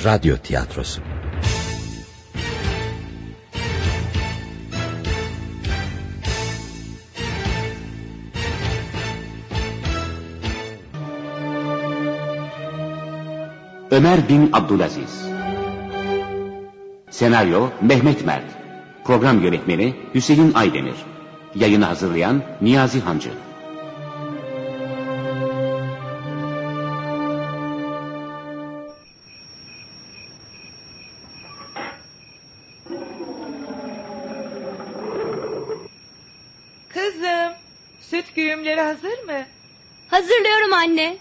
radyo tiyatrosu. Ömer bin Abdülaziz. Senaryo Mehmet Mert. Program yönetmeni Hüseyin Aydemir. Yayını hazırlayan Niyazi Hancı. Kızım, süt güğümleri hazır mı? Hazırlıyorum anne.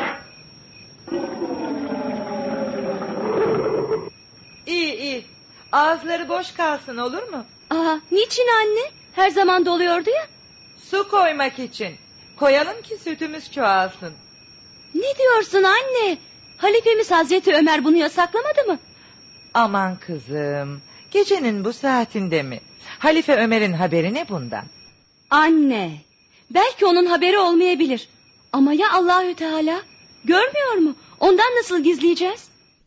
İyi. Ağızları boş kalsın, olur mu? Niçin anne? Her zaman doluyordu ya. Su koymak için. Koyalım ki sütümüz çoğalsın. Ne diyorsun anne? Halifemiz Hazreti Ömer bunu yasaklamadı mı? Aman kızım, gecenin bu saatinde mi? Halife Ömer'in haberi ne bundan? Anne, belki onun haberi olmayabilir. Ama ya Allahü Teala? Görmüyor mu? Ondan nasıl gizleyeceğiz?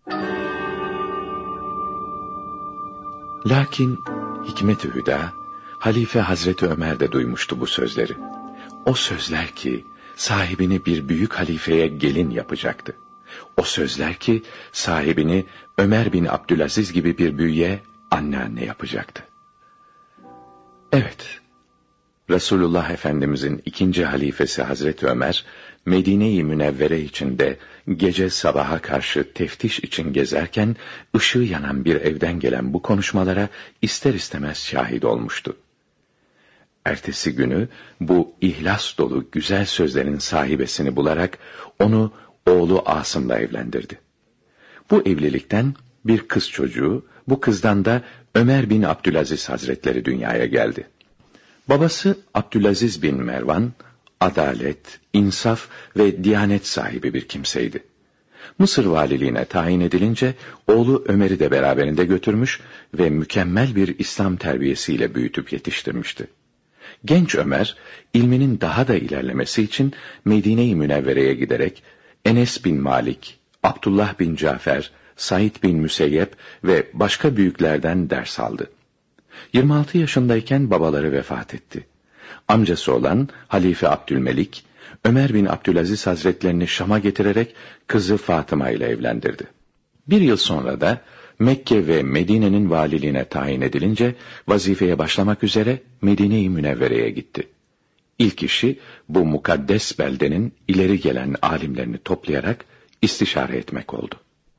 Lakin Hikmet-i Hüda, Halife Hazreti Ömer de duymuştu bu sözleri. O sözler ki sahibini bir büyük halifeye gelin yapacaktı. O sözler ki sahibini Ömer bin Abdülaziz gibi bir büyüye anneanne yapacaktı. Evet, Resulullah Efendimizin ikinci halifesi Hazreti Ömer, Medine-i Münevvere içinde gece sabaha karşı teftiş için gezerken ışığı yanan bir evden gelen bu konuşmalara ister istemez şahit olmuştu. Ertesi günü bu ihlas dolu güzel sözlerin sahibesini bularak onu oğlu Asım'la evlendirdi. Bu evlilikten bir kız çocuğu, bu kızdan da Ömer bin Abdülaziz Hazretleri dünyaya geldi. Babası Abdülaziz bin Mervan, adalet, insaf ve diyanet sahibi bir kimseydi. Mısır valiliğine tayin edilince oğlu Ömer'i de beraberinde götürmüş ve mükemmel bir İslam terbiyesiyle büyütüp yetiştirmişti. Genç Ömer, ilminin daha da ilerlemesi için Medine-i Münevvere'ye giderek Enes bin Malik, Abdullah bin Cafer, Said bin Müseyyep ve başka büyüklerden ders aldı. 26 yaşındayken babaları vefat etti. Amcası olan Halife Abdülmelik, Ömer bin Abdülaziz Hazretlerini Şam'a getirerek kızı Fatıma ile evlendirdi. Bir yıl sonra da Mekke ve Medine'nin valiliğine tayin edilince vazifeye başlamak üzere Medine-i Münevvere'ye gitti. İlk işi bu mukaddes beldenin ileri gelen alimlerini toplayarak istişare etmek oldu.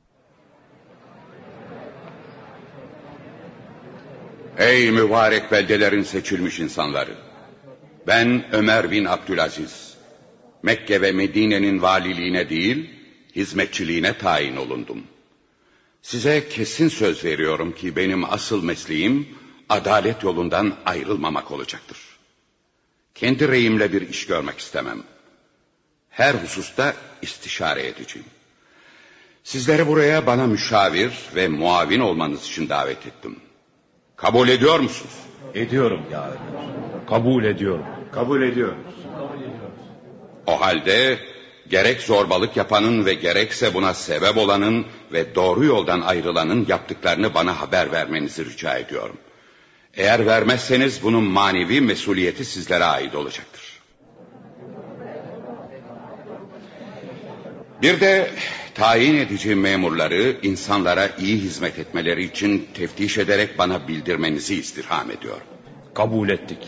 Ey mübarek beldelerin seçilmiş insanları! Ben Ömer bin Abdülaziz. Mekke ve Medine'nin valiliğine değil, hizmetçiliğine tayin olundum. Size kesin söz veriyorum ki benim asıl mesleğim adalet yolundan ayrılmamak olacaktır. Kendi reyimle bir iş görmek istemem. Her hususta istişare edeceğim. Sizleri buraya bana müşavir ve muavin olmanız için davet ettim. Kabul ediyor musunuz? Ediyorum ya Ömer. Kabul ediyorum. Kabul ediyoruz. O halde gerek zorbalık yapanın ve gerekse buna sebep olanın ve doğru yoldan ayrılanın yaptıklarını bana haber vermenizi rica ediyorum. Eğer vermezseniz bunun manevi mesuliyeti sizlere ait olacaktır. Bir de tayin edeceğim memurları insanlara iyi hizmet etmeleri için teftiş ederek bana bildirmenizi istirham ediyorum. Kabul ettik.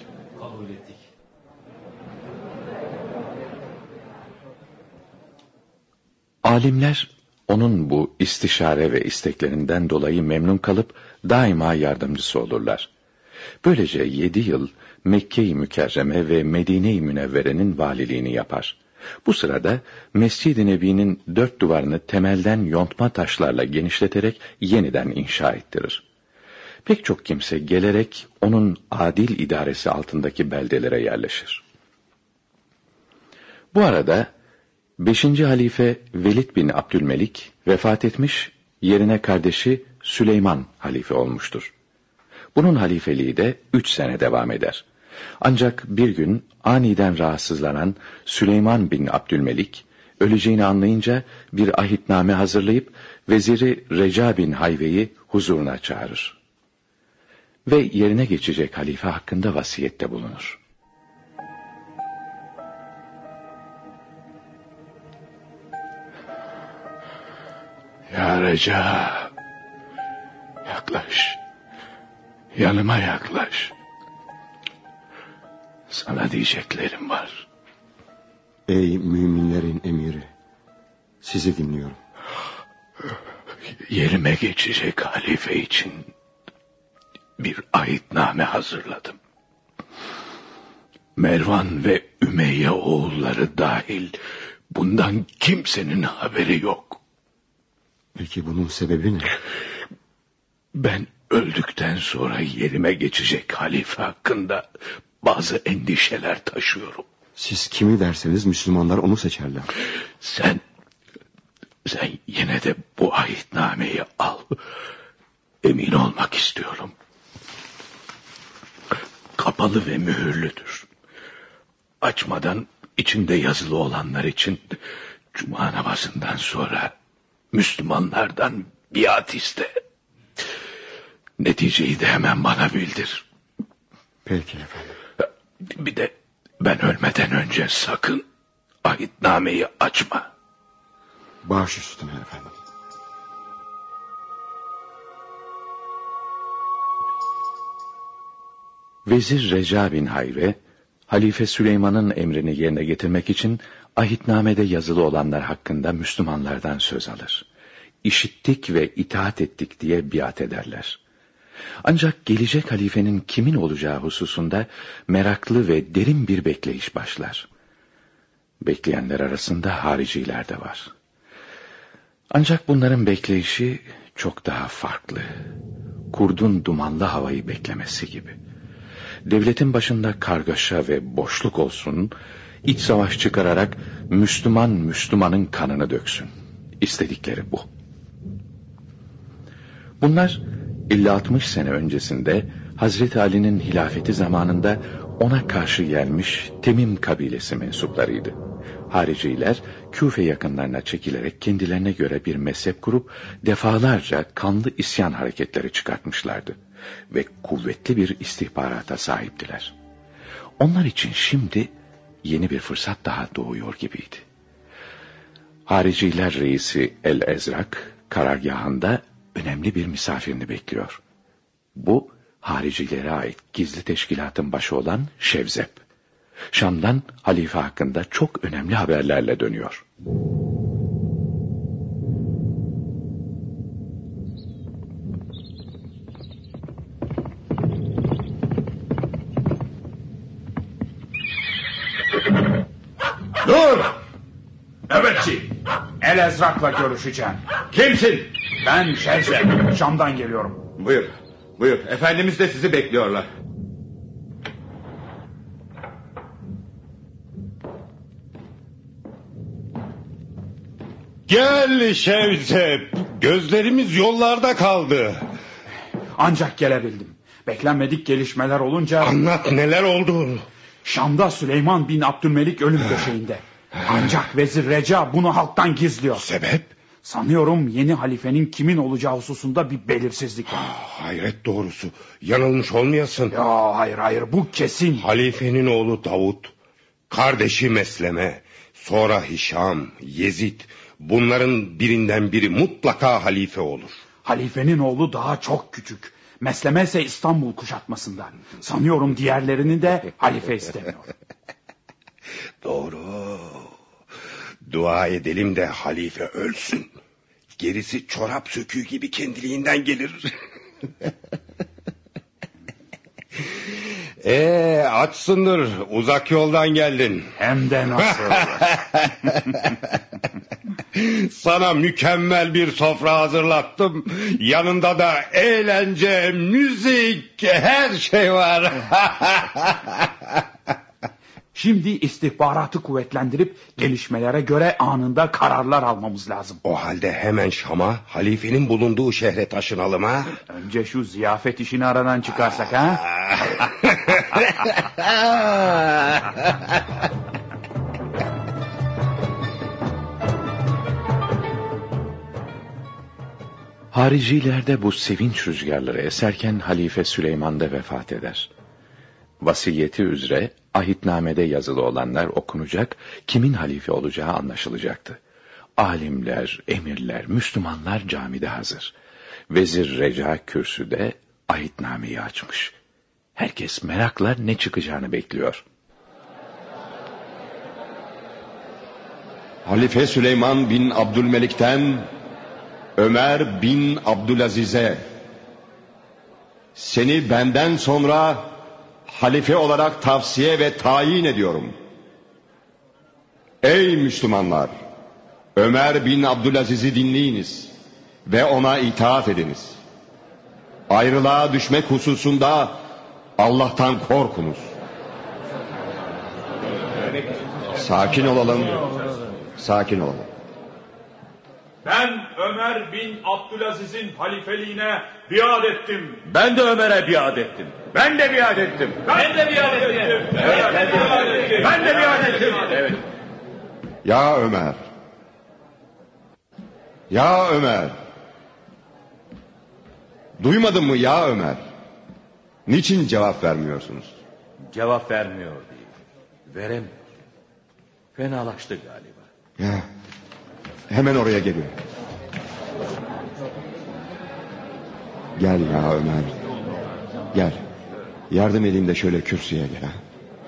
Alimler onun bu istişare ve isteklerinden dolayı memnun kalıp daima yardımcısı olurlar. Böylece 7 yıl Mekke-i Mükerreme ve Medine-i Münevvere'nin valiliğini yapar. Bu sırada Mescid-i Nebi'nin 4 duvarını temelden yontma taşlarla genişleterek yeniden inşa ettirir. Pek çok kimse gelerek onun adil idaresi altındaki beldelere yerleşir. Bu arada 5. halife Velid bin Abdülmelik vefat etmiş, yerine kardeşi Süleyman halife olmuştur. Bunun halifeliği de 3 sene devam eder. Ancak bir gün aniden rahatsızlanan Süleyman bin Abdülmelik, öleceğini anlayınca bir ahitname hazırlayıp veziri Reca bin Hayve'yi huzuruna çağırır ve yerine geçecek halife hakkında vasiyette bulunur. Ya Reca, yaklaş, yanıma yaklaş. Sana diyeceklerim var. Ey müminlerin emiri, sizi dinliyorum. Yerime geçecek halife için bir ahitname hazırladım. Mervan ve Ümeyye oğulları dahil bundan kimsenin haberi yok. Peki bunun sebebi ne? Ben öldükten sonra yerime geçecek halife hakkında bazı endişeler taşıyorum. Siz kimi derseniz Müslümanlar onu seçerler. Sen yine de bu ahitnameyi al. Emin olmak istiyorum. Kapalı ve mühürlüdür. Açmadan içinde yazılı olanlar için cuma namazından sonra Müslümanlardan biat iste. Neticeyi de hemen bana bildir. Peki efendim. Bir de ben ölmeden önce sakın ahitnameyi açma. Baş üstüne efendim. Vezir Reca bin Hayve, Halife Süleyman'ın emrini yerine getirmek için ahitnamede yazılı olanlar hakkında Müslümanlardan söz alır. İşittik ve itaat ettik diye biat ederler. Ancak gelecek halifenin kimin olacağı hususunda meraklı ve derin bir bekleyiş başlar. Bekleyenler arasında hariciler de var. Ancak bunların bekleyişi çok daha farklı. Kurdun dumanlı havayı beklemesi gibi. Devletin başında kargaşa ve boşluk olsun, iç savaş çıkararak Müslüman Müslümanın kanını döksün. İstedikleri bu. Bunlar 50-60 sene öncesinde Hazreti Ali'nin hilafeti zamanında ona karşı gelmiş Temim kabilesi mensuplarıydı. Hariciler Küfe yakınlarına çekilerek kendilerine göre bir mezhep kurup defalarca kanlı isyan hareketleri çıkartmışlardı ve kuvvetli bir istihbarata sahiptiler. Onlar için şimdi yeni bir fırsat daha doğuyor gibiydi. Hariciler reisi El-Ezrak karargahında önemli bir misafirini bekliyor. Bu haricilere ait gizli teşkilatın başı olan Şevzep. Şam'dan halife hakkında çok önemli haberlerle dönüyor. Dur! Nöbetçi! El-Ezrak'la görüşeceğim. Kimsin? Ben Şevzep. Şam'dan geliyorum. Buyur. Buyur. Efendimiz de sizi bekliyorlar. Gel Şevzep. Gözlerimiz yollarda kaldı. Ancak gelebildim. Beklenmedik gelişmeler olunca... Anlat, neler oldu? Şam'da Süleyman bin Abdülmelik ölüm döşeğinde. Ancak Vezir Reca bunu halktan gizliyor. Sebep? Sanıyorum yeni halifenin kimin olacağı hususunda bir belirsizlik var. Hayret doğrusu. Yanılmış olmayasın. Ya hayır bu kesin. Halifenin oğlu Davut, kardeşi Mesleme, sonra Hişam, Yezid, bunların birinden biri mutlaka halife olur. Halifenin oğlu daha çok küçük. Mesleme ise İstanbul kuşatmasında. Sanıyorum diğerlerini de halife istemiyor. Doğru. Dua edelim de halife ölsün. Gerisi çorap söküğü gibi kendiliğinden gelir. Açsındır. Uzak yoldan geldin. Hem de nasıl? Sana mükemmel bir sofra hazırlattım. Yanında da eğlence, müzik, her şey var. Şimdi istihbaratı kuvvetlendirip gelişmelere göre anında kararlar almamız lazım. O halde hemen Şam'a, halifenin bulunduğu şehre taşınalım ha. Önce şu ziyafet işini aradan çıkarsak ha. Haricilerde bu sevinç rüzgarları eserken Halife Süleyman da vefat eder. Vasiyeti üzere ahitnamede yazılı olanlar okunacak, kimin halife olacağı anlaşılacaktı. Alimler, emirler, Müslümanlar camide hazır. Vezir Reca kürsüde ahitnameyi açmış. Herkes merakla ne çıkacağını bekliyor. Halife Süleyman bin Abdülmelik'ten Ömer bin Abdülaziz'e, seni benden sonra halife olarak tavsiye ve tayin ediyorum. Ey Müslümanlar! Ömer bin Abdülaziz'i dinleyiniz ve ona itaat ediniz. Ayrılığa düşmek hususunda Allah'tan korkunuz. Sakin olalım. Sakin olalım. Ben Ömer bin Abdülaziz'in halifeliğine biat ettim. Ben de Ömer'e biat ettim. Ben de biat ettim. Ben de biat ettim. Ben de biat ettim. Evet. Ya Ömer. Ya Ömer. Duymadın mı ya Ömer? Niçin cevap vermiyorsunuz? Cevap vermiyor değil. Veremiyor. Fenalaştı galiba. Ya. Hemen oraya geliyor. Gel ya Ömer. Gel. Yardım edeyim de şöyle kürsüye gel ha.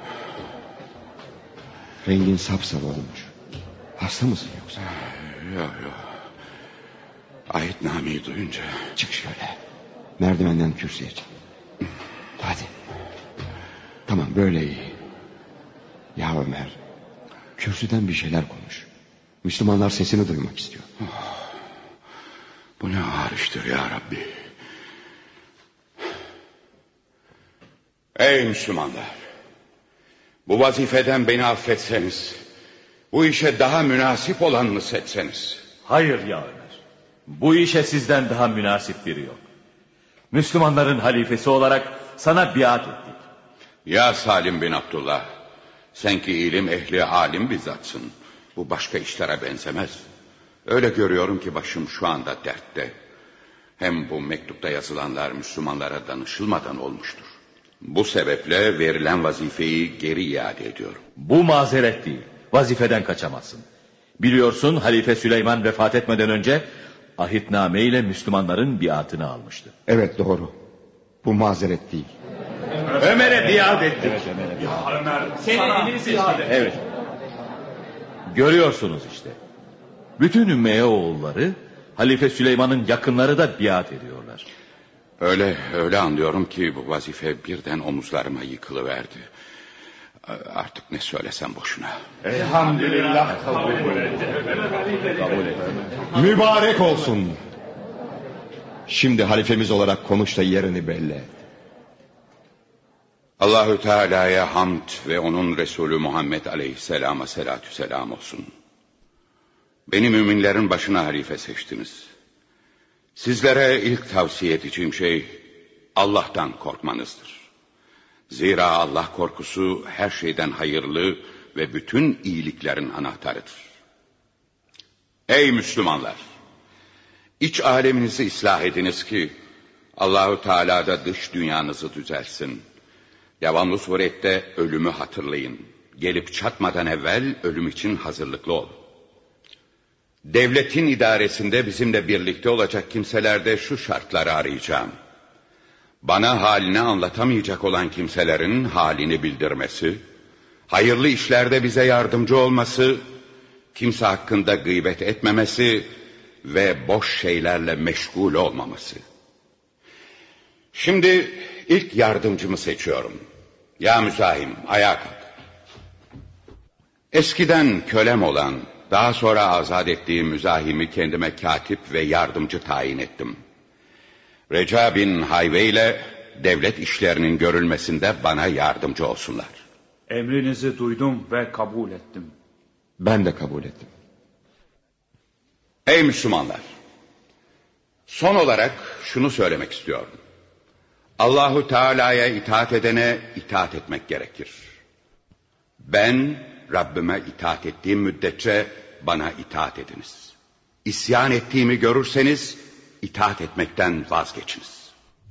Rengin sapsarı olmuş. Hasta mısın yoksa? Yok. Ahitnameyi duyunca. Çık şöyle. Merdivenden kürsüye çık. Hadi. Tamam böyle iyi. Ya Ömer. Kürsüden bir şeyler konuş. Müslümanlar sesini duymak istiyor. Bu ne ağır iştir ya Rabbi. Ey Müslümanlar! Bu vazifeden beni affetseniz, bu işe daha münasip olanını seçseniz. Hayır ya Ömer. Bu işe sizden daha münasip biri yok. Müslümanların halifesi olarak sana biat ettik. Ya Salim bin Abdullah, sen ki ilim ehli alim bizzatsın. Bu başka işlere benzemez. Öyle görüyorum ki başım şu anda dertte. Hem bu mektupta yazılanlar Müslümanlara danışılmadan olmuştur. Bu sebeple verilen vazifeyi geri iade ediyorum. Bu mazeret değil. Vazifeden kaçamazsın. Biliyorsun Halife Süleyman vefat etmeden önce ahitname ile Müslümanların biatını almıştı. Evet doğru. Bu mazeret değil. Ömer'e biat ettik. Evet, ya Ömer, senin emini seçti. Evet. Görüyorsunuz işte. Bütün Ümmeye oğulları Halife Süleyman'ın yakınları da biat ediyorlar. Öyle anlıyorum ki bu vazife birden omuzlarıma yıkılıverdi. Artık ne söylesem boşuna. Elhamdülillah kabul Mübarek olsun. Şimdi halifemiz olarak konuş da yerini belli et. Allahü Teala'ya hamd ve onun Resulü Muhammed Aleyhisselam'a selatü selam olsun. Beni müminlerin başına halife seçtiniz. Sizlere ilk tavsiye edeceğim şey Allah'tan korkmanızdır. Zira Allah korkusu her şeyden hayırlı ve bütün iyiliklerin anahtarıdır. Ey Müslümanlar! İç aleminizi ıslah ediniz ki Allahü Teala da dış dünyanızı düzelsin. Devamlı surette ölümü hatırlayın. Gelip çatmadan evvel ölüm için hazırlıklı olun. Devletin idaresinde bizimle birlikte olacak kimselerde şu şartları arayacağım. Bana halini anlatamayacak olan kimselerin halini bildirmesi, hayırlı işlerde bize yardımcı olması, kimse hakkında gıybet etmemesi ve boş şeylerle meşgul olmaması. Şimdi ilk yardımcımı seçiyorum. Ya Müzahim, ayağa kalk. Eskiden kölem olan, daha sonra azat ettiğim Müzahim'i kendime katip ve yardımcı tayin ettim. Reca bin Hayve ile devlet işlerinin görülmesinde bana yardımcı olsunlar. Emrinizi duydum ve kabul ettim. Ben de kabul ettim. Ey Müslümanlar! Son olarak şunu söylemek istiyorum. Allahu Teala'ya itaat edene itaat etmek gerekir. Ben Rabbime itaat ettiğim müddetçe bana itaat ediniz. İsyan ettiğimi görürseniz itaat etmekten vazgeçiniz.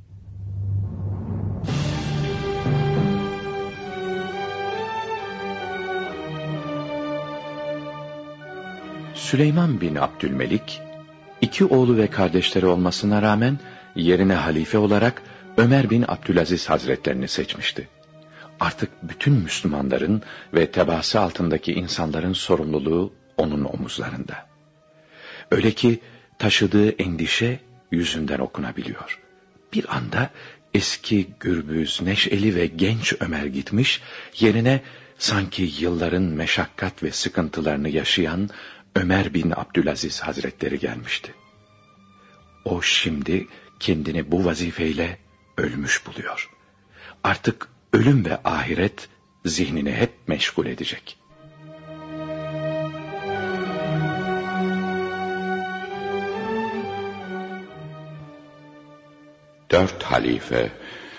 Süleyman bin Abdülmelik, 2 oğlu ve kardeşleri olmasına rağmen yerine halife olarak Ömer bin Abdülaziz Hazretlerini seçmişti. Artık bütün Müslümanların ve tebaası altındaki insanların sorumluluğu onun omuzlarında. Öyle ki taşıdığı endişe yüzünden okunabiliyor. Bir anda eski gürbüz, neşeli ve genç Ömer gitmiş, yerine sanki yılların meşakkat ve sıkıntılarını yaşayan Ömer bin Abdülaziz Hazretleri gelmişti. O şimdi kendini bu vazifeyle ölmüş buluyor. Artık ölüm ve ahiret zihnini hep meşgul edecek. Dört halife,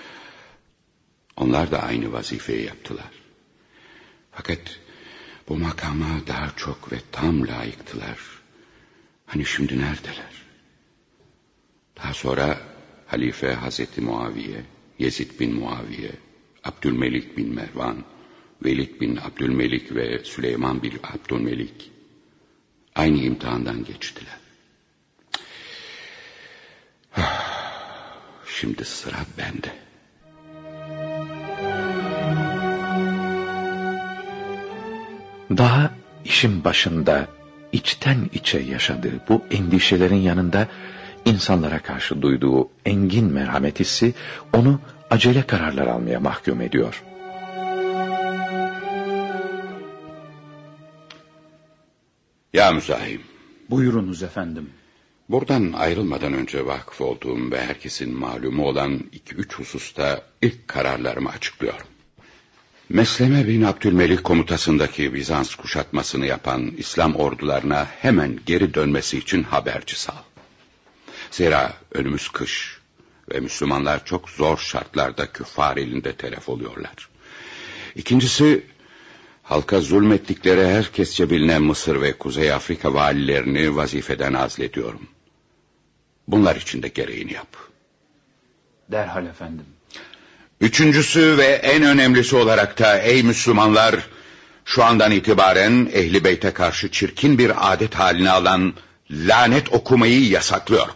onlar da aynı vazifeyi yaptılar. Fakat bu makama daha çok ve tam layıktılar. Hani şimdi neredeler? Daha sonra halife Hazreti Muaviye, Yezid bin Muaviye, Abdülmelik bin Mervan, Velid bin Abdülmelik ve Süleyman bin Abdülmelik aynı imtihandan geçtiler. Şimdi sıra bende. Daha işin başında içten içe yaşadığı bu endişelerin yanında insanlara karşı duyduğu engin merhamet hissi onu acele kararlar almaya mahkum ediyor. Ya müzahim. Buyurunuz efendim. Buradan ayrılmadan önce vakıf olduğum ve herkesin malumu olan 2-3 hususta ilk kararlarımı açıklıyorum. Mesleme bin Abdülmelik komutasındaki Bizans kuşatmasını yapan İslam ordularına hemen geri dönmesi için haberci sal. Zira önümüz kış ve Müslümanlar çok zor şartlarda küffar elinde telef oluyorlar. İkincisi, halka zulmettikleri herkesçe bilinen Mısır ve Kuzey Afrika valilerini vazifeden azlediyorum. Bunlar için de gereğini yap. Derhal efendim. Üçüncüsü ve en önemlisi olarak da ey Müslümanlar, şu andan itibaren Ehl-i Beyt'e karşı çirkin bir adet haline alan lanet okumayı yasaklıyorum.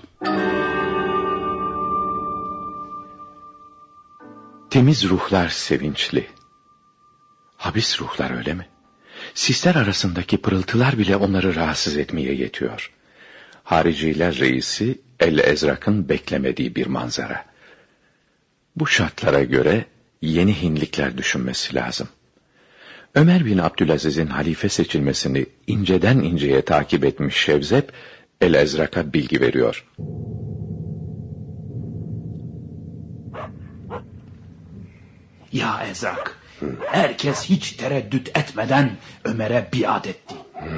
Temiz ruhlar sevinçli. Habis ruhlar öyle mi? Sisler arasındaki pırıltılar bile onları rahatsız etmeye yetiyor. Hariciler reisi El-Ezrak'ın beklemediği bir manzara. Bu şartlara göre yeni hinlikler düşünmesi lazım. Ömer bin Abdülaziz'in halife seçilmesini inceden inceye takip etmiş Şevzep, El-Ezrak'a bilgi veriyor. Ya Ezrak, herkes hiç tereddüt etmeden Ömer'e biat etti.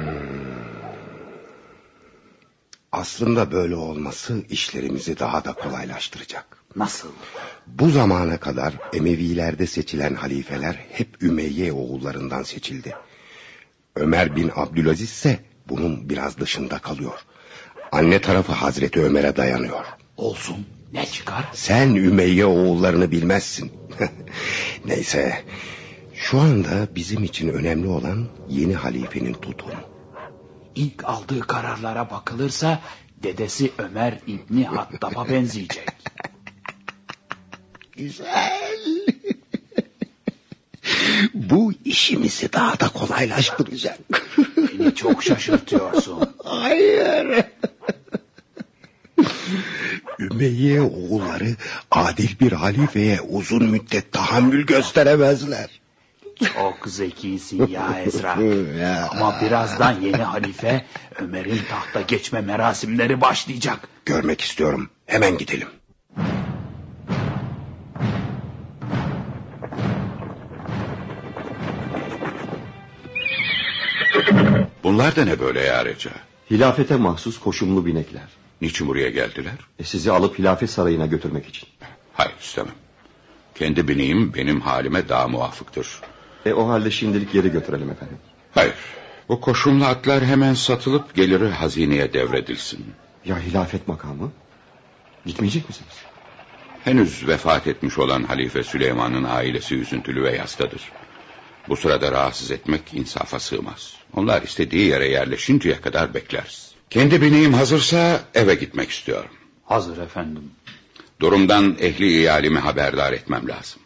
Aslında böyle olması işlerimizi daha da kolaylaştıracak. Nasıl? Bu zamana kadar Emevilerde seçilen halifeler hep Ümeyye oğullarından seçildi. Ömer bin Abdülaziz ise bunun biraz dışında kalıyor. Anne tarafı Hazreti Ömer'e dayanıyor. Olsun, ne çıkar? Sen Ümeyye oğullarını bilmezsin. Neyse, şu anda bizim için önemli olan yeni halifenin tutumu. İlk aldığı kararlara bakılırsa dedesi Ömer İbni Hattab'a benzeyecek. Güzel. Bu işimizi daha da kolaylaştıracak. Beni çok şaşırtıyorsun. Hayır. Ümeyye oğulları adil bir halifeye uzun müddet tahammül gösteremezler. Çok zekisin ya Ezra. Ama birazdan yeni halife Ömer'in tahta geçme merasimleri başlayacak. Görmek istiyorum. Hemen gidelim. Bunlar da ne böyle ya Reca? Hilafete mahsus koşumlu binekler. Niçin buraya geldiler? Sizi alıp hilafet sarayına götürmek için. Hayır, istemem. Kendi bineğim benim halime daha muvafıktır. O halde şimdilik geri götürelim efendim. Hayır, bu koşumlu atlar hemen satılıp geliri hazineye devredilsin. Ya hilafet makamı? Gitmeyecek misiniz? Henüz vefat etmiş olan Halife Süleyman'ın ailesi üzüntülü ve yastadır. Bu sırada rahatsız etmek insafa sığmaz. Onlar istediği yere yerleşinceye kadar bekleriz. Kendi bineğim hazırsa eve gitmek istiyorum. Hazır efendim. Durumdan ehli iyalimi haberdar etmem lazım.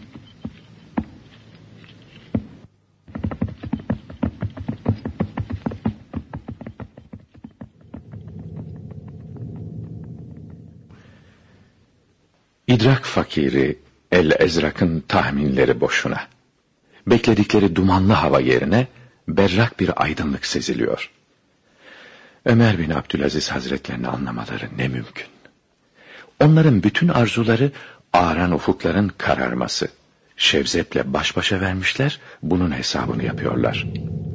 İdrak fakiri El-Ezrak'ın tahminleri boşuna. Bekledikleri dumanlı hava yerine berrak bir aydınlık seziliyor. Ömer bin Abdülaziz Hazretlerini anlamaları ne mümkün. Onların bütün arzuları ağaran ufukların kararması. Şevzet'le baş başa vermişler, bunun hesabını yapıyorlar.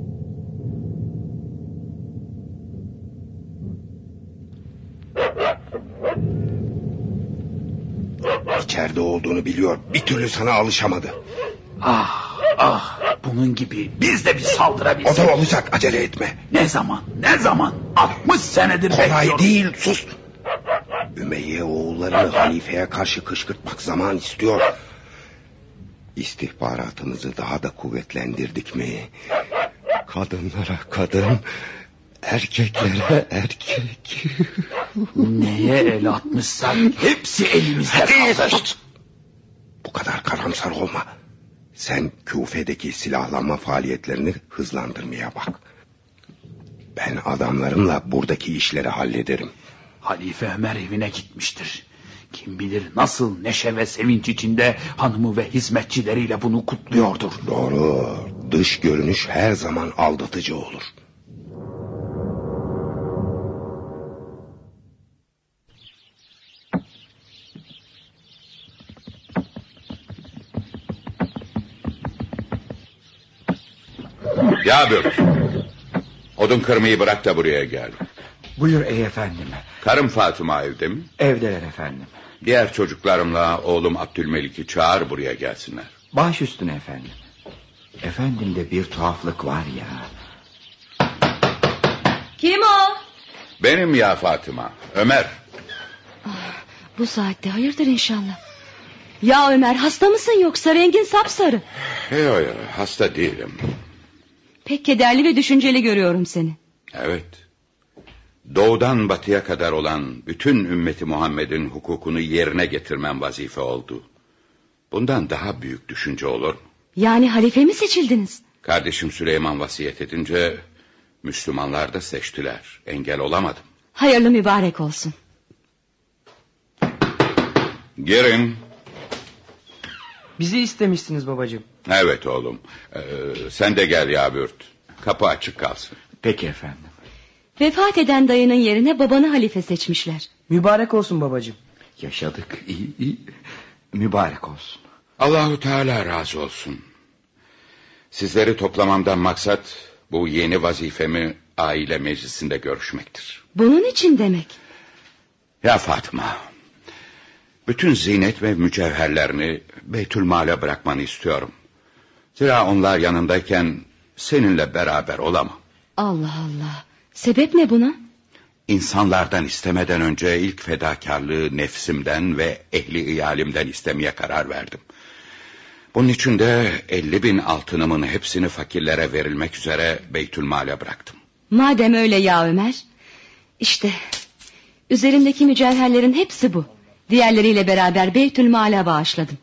İçeride olduğunu biliyor. Bir türlü sana alışamadı. Ah, bunun gibi biz de bir saldırabilsek. O da olacak, acele etme. Ne zaman? 60 senedir kolay bekliyorum. Değil, sus. Ümeyye oğullarını halifeye karşı kışkırtmak zaman istiyor. İstihbaratımızı daha da kuvvetlendirdik mi? Kadınlara kadın, erkeklere erkek. Neye el atmışsak hepsi elimizde kalır. Bu kadar karamsar olma. Sen Küfe'deki silahlanma faaliyetlerini hızlandırmaya bak. Ben adamlarımla buradaki işleri hallederim. Halife Ömer evine gitmiştir. Kim bilir nasıl neşe ve sevinç içinde hanımı ve hizmetçileriyle bunu kutluyordur. Doğru. Dış görünüş her zaman aldatıcı olur. Yabir, odun kırmayı bırak da buraya gel. Buyur ey efendim. Karım Fatıma evde mi? Evdeler efendim. Diğer çocuklarımla oğlum Abdülmelik'i çağır buraya gelsinler. Baş üstüne efendim. Efendimde bir tuhaflık var ya. Kim o? Benim ya Fatıma, Ömer. Bu saatte hayırdır inşallah. Ya Ömer, hasta mısın yoksa? Rengin sapsarı. Yok, hasta değilim. Pek kederli ve düşünceli görüyorum seni. Evet. Doğudan batıya kadar olan bütün ümmeti Muhammed'in hukukunu yerine getirmem vazife oldu. Bundan daha büyük düşünce olur mu? Yani halife mi seçildiniz? Kardeşim Süleyman vasiyet edince Müslümanlar da seçtiler. Engel olamadım. Hayırlı mübarek olsun. Girin. Bizi istemişsiniz babacığım. Evet oğlum. Sen de gel Yabürt. Kapı açık kalsın. Peki efendim. Vefat eden dayının yerine babanı halife seçmişler. Mübarek olsun babacığım. Yaşadık, iyi. Mübarek olsun. Allahu Teala razı olsun. Sizleri toplamamdan maksat bu yeni vazifemi aile meclisinde görüşmektir. Bunun için demek. Ya Fatıma, bütün zinet ve mücevherlerini Beytülmal'e bırakmanı istiyorum. Zira onlar yanındayken seninle beraber olamam. Allah Allah. Sebep ne buna? İnsanlardan istemeden önce ilk fedakarlığı nefsimden ve ehli iyalimden istemeye karar verdim. Bunun için de 50.000 altınımın hepsini fakirlere verilmek üzere Beytülmal'e bıraktım. Madem öyle ya Ömer. İşte üzerimdeki mücevherlerin hepsi bu. Diğerleriyle beraber Beytülmal'e bağışladım.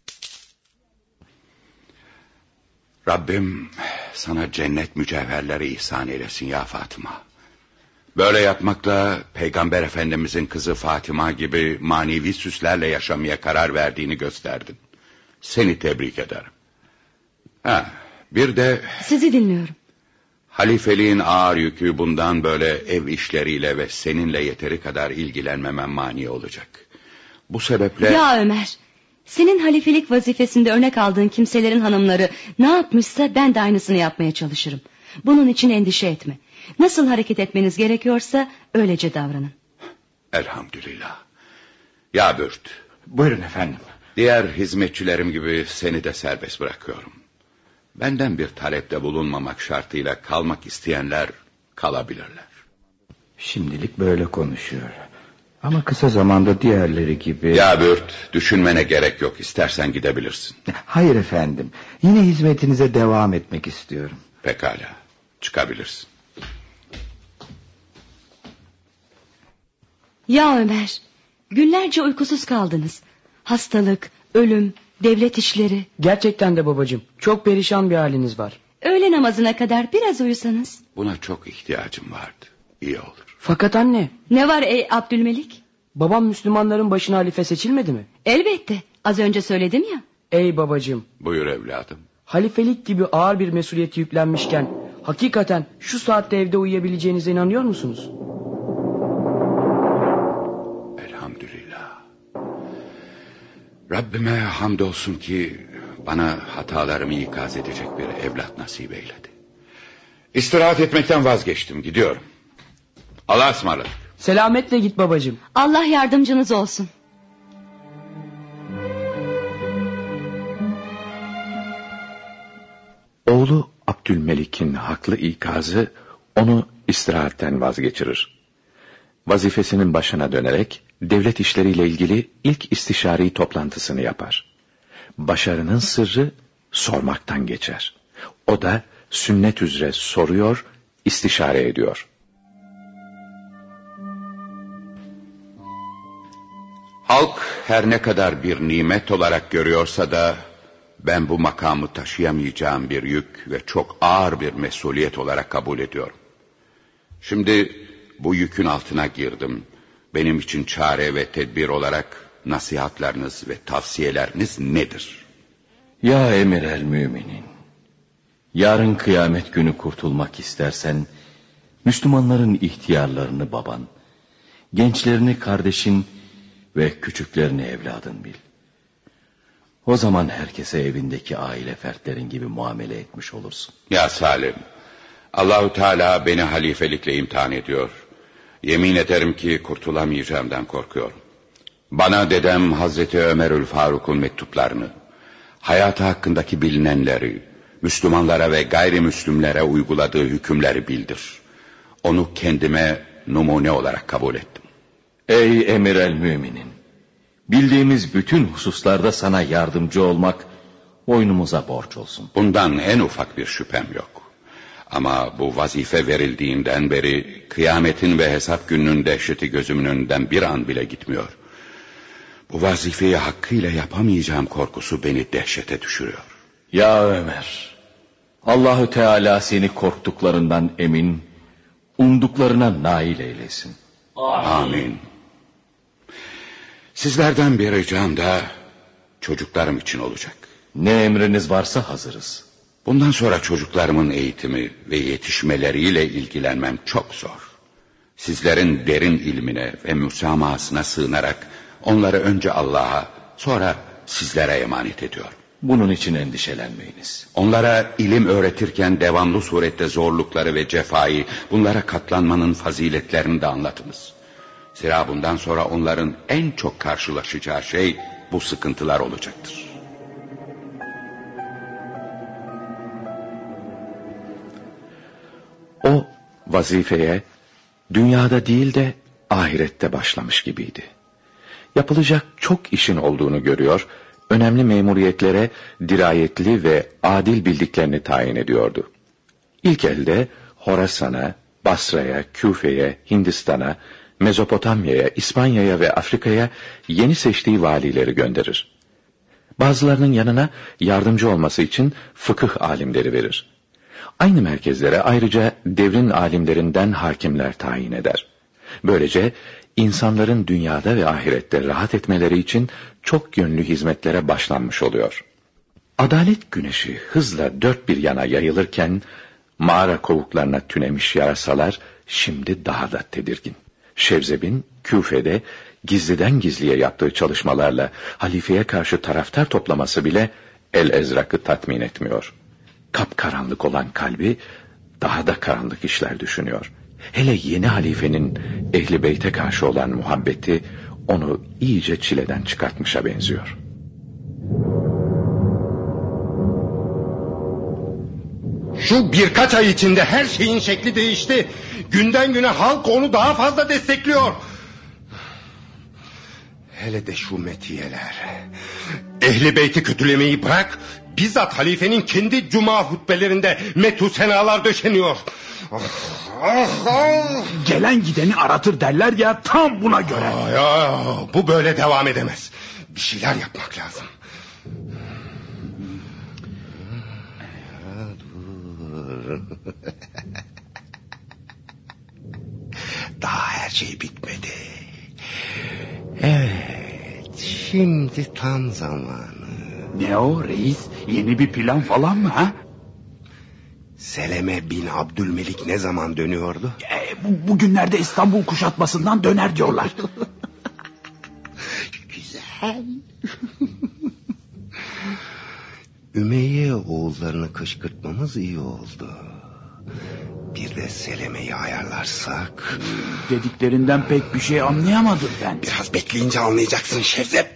Rabbim sana cennet mücevherleri ihsan eylesin ya Fatıma. Böyle yapmakla Peygamber Efendimizin kızı Fatıma gibi manevi süslerle yaşamaya karar verdiğini gösterdin. Seni tebrik ederim. Bir de... Sizi dinliyorum. Halifeliğin ağır yükü bundan böyle ev işleriyle ve seninle yeteri kadar ilgilenmemem mani olacak. Bu sebeple... Ya Ömer, senin halifelik vazifesinde örnek aldığın kimselerin hanımları ne yapmışsa ben de aynısını yapmaya çalışırım. Bunun için endişe etme. Nasıl hareket etmeniz gerekiyorsa öylece davranın. Elhamdülillah. Ya Bürt. Buyurun efendim. Diğer hizmetçilerim gibi seni de serbest bırakıyorum. Benden bir talepte bulunmamak şartıyla kalmak isteyenler kalabilirler. Şimdilik böyle konuşuyor. Ama kısa zamanda diğerleri gibi... Ya Bürt, düşünmene gerek yok. İstersen gidebilirsin. Hayır efendim. Yine hizmetinize devam etmek istiyorum. Pekala. Çıkabilirsin. Ya Ömer, günlerce uykusuz kaldınız. Hastalık, ölüm, devlet işleri. Gerçekten de babacığım. Çok perişan bir haliniz var. Öğle namazına kadar biraz uyusanız. Buna çok ihtiyacım vardı. İyi olur. Fakat anne. Ne var ey Abdülmelik? Babam Müslümanların başına halife seçilmedi mi? Elbette. Az önce söyledim ya. Ey babacığım. Buyur evladım. Halifelik gibi ağır bir mesuliyeti yüklenmişken... hakikaten şu saatte evde uyuyabileceğinize inanıyor musunuz? Elhamdülillah. Rabbime hamdolsun ki bana hatalarımı ikaz edecek bir evlat nasip eyledi. İstirahat etmekten vazgeçtim, gidiyorum. Allah'a ısmarladık. Selametle git babacığım. Allah yardımcınız olsun. Oğlu Abdülmelik'in haklı ikazı onu istirahatten vazgeçirir. Vazifesinin başına dönerek devlet işleriyle ilgili ilk istişari toplantısını yapar. Başarının sırrı sormaktan geçer. O da sünnet üzere soruyor, istişare ediyor. Halk her ne kadar bir nimet olarak görüyorsa da ben bu makamı taşıyamayacağım bir yük ve çok ağır bir mesuliyet olarak kabul ediyorum. Şimdi bu yükün altına girdim. Benim için çare ve tedbir olarak nasihatleriniz ve tavsiyeleriniz nedir? Ya emir el müminin, yarın kıyamet günü kurtulmak istersen, Müslümanların ihtiyarlarını baban, gençlerini kardeşin ve küçüklerini evladın bil. O zaman herkese evindeki aile fertlerin gibi muamele etmiş olursun. Ya Salim, Allahu Teala beni halifelikle imtihan ediyor. Yemin ederim ki kurtulamayacağımdan korkuyorum. Bana dedem Hazreti Ömerül Faruk'un mektuplarını, hayatı hakkındaki bilinenleri, Müslümanlara ve gayrimüslimlere uyguladığı hükümleri bildir. Onu kendime numune olarak kabul ettim. Ey emir el müminin, bildiğimiz bütün hususlarda sana yardımcı olmak boynumuza borç olsun. Bundan en ufak bir şüphem yok. Ama bu vazife verildiğinden beri kıyametin ve hesap gününün dehşeti gözümün önünden bir an bile gitmiyor. Bu vazifeyi hakkıyla yapamayacağım korkusu beni dehşete düşürüyor. Ya Ömer, Allahü Teala seni korktuklarından emin, umduklarına nail eylesin. Amin. Sizlerden bir ricam da çocuklarım için olacak. Ne emriniz varsa hazırız. Bundan sonra çocuklarımın eğitimi ve yetişmeleriyle ilgilenmem çok zor. Sizlerin derin ilmine ve müsamahasına sığınarak onları önce Allah'a, sonra sizlere emanet ediyorum. Bunun için endişelenmeyiniz. Onlara ilim öğretirken devamlı surette zorlukları ve cefayı, bunlara katlanmanın faziletlerini de anlatınız. Zira bundan sonra onların en çok karşılaşacağı şey bu sıkıntılar olacaktır. O vazifeye dünyada değil de ahirette başlamış gibiydi. Yapılacak çok işin olduğunu görüyor, önemli memuriyetlere dirayetli ve adil bildiklerini tayin ediyordu. İlk elde Horasan'a, Basra'ya, Küfe'ye, Hindistan'a, Mezopotamya'ya, İspanya'ya ve Afrika'ya yeni seçtiği valileri gönderir. Bazılarının yanına yardımcı olması için fıkıh alimleri verir. Aynı merkezlere ayrıca devrin alimlerinden hakimler tayin eder. Böylece insanların dünyada ve ahirette rahat etmeleri için çok yönlü hizmetlere başlanmış oluyor. Adalet güneşi hızla dört bir yana yayılırken, mağara kovuklarına tünemiş yarasalar şimdi daha da tedirgin. Şevzeb'in Küfe'de gizliden gizliye yaptığı çalışmalarla halifeye karşı taraftar toplaması bile El-Ezrak'ı tatmin etmiyor. Kapkaranlık olan kalbi daha da karanlık işler düşünüyor. Hele yeni halifenin Ehl-i Beyt'e karşı olan muhabbeti onu iyice çileden çıkartmışa benziyor. Şu birkaç ay içinde her şeyin şekli değişti. Günden güne halk onu daha fazla destekliyor. Hele de şu metiyeler. Ehli beyti kötülemeyi bırak, bizzat halifenin kendi cuma hutbelerinde methu senalar döşeniyor. Gelen gideni aratır derler ya, tam buna göre. Bu böyle devam edemez. Bir şeyler yapmak lazım. Daha her şey bitmedi. Evet, şimdi tam zamanı. Ne o reis? Yeni bir plan falan mı ha? Seleme bin Abdülmelik ne zaman dönüyordu? Bugünlerde İstanbul kuşatmasından döner diyorlar. Güzel. Ümeyye oğullarını kışkırtmamız iyi oldu. Bir de Seleme'yi ayarlarsak... Dediklerinden pek bir şey anlayamadım ben. Biraz bekleyince anlayacaksın Şevzep.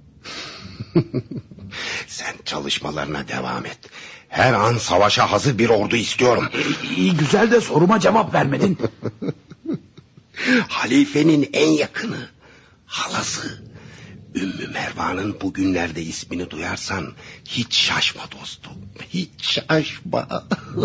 Sen çalışmalarına devam et. Her an savaşa hazır bir ordu istiyorum. İyi güzel de soruma cevap vermedin. Halifenin en yakını, halası Ümmü Mervan'ın bugünlerde ismini duyarsan hiç şaşma dostum. Hiç şaşma.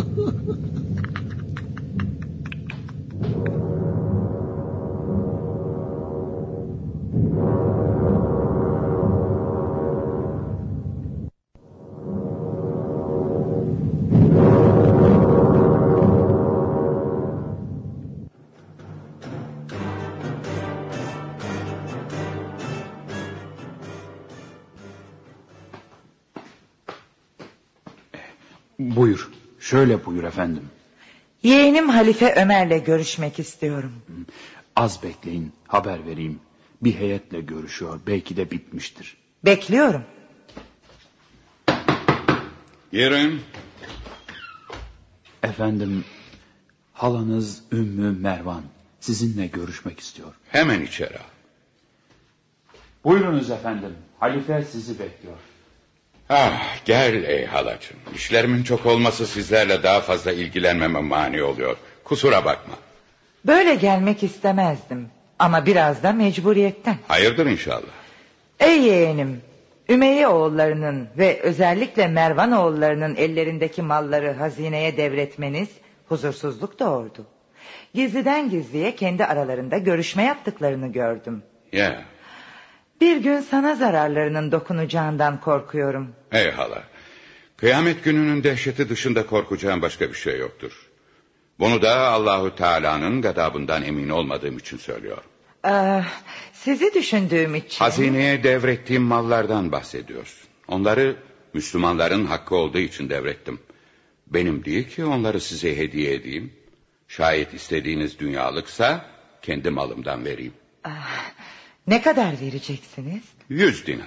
Buyur. Şöyle buyur efendim. Yeğenim Halife Ömer'le görüşmek istiyorum. Az bekleyin, haber vereyim. Bir heyetle görüşüyor, belki de bitmiştir. Bekliyorum. Girin. Efendim, halanız Ümmü Mervan sizinle görüşmek istiyor. Hemen içeri al. Buyurunuz efendim, halife sizi bekliyor. Gel ey halacığım. İşlerimin çok olması sizlerle daha fazla ilgilenmeme mani oluyor. Kusura bakma. Böyle gelmek istemezdim. Ama biraz da mecburiyetten. Hayırdır inşallah. Ey yeğenim, Ümeyye oğullarının ve özellikle Mervan oğullarının ellerindeki malları hazineye devretmeniz huzursuzluk doğurdu. Gizliden gizliye kendi aralarında görüşme yaptıklarını gördüm. Ya. Bir gün sana zararlarının dokunacağından korkuyorum. Ey hala, kıyamet gününün dehşeti dışında korkacağım başka bir şey yoktur. Bunu da Allahu Teala'nın gadabından emin olmadığım için söylüyorum. Sizi düşündüğüm için... Hazineye devrettiğim mallardan bahsediyorsun. Onları Müslümanların hakkı olduğu için devrettim. Benim değil ki onları size hediye edeyim. Şayet istediğiniz dünyalıksa kendi malımdan vereyim. Ne kadar vereceksiniz? 100 dinar.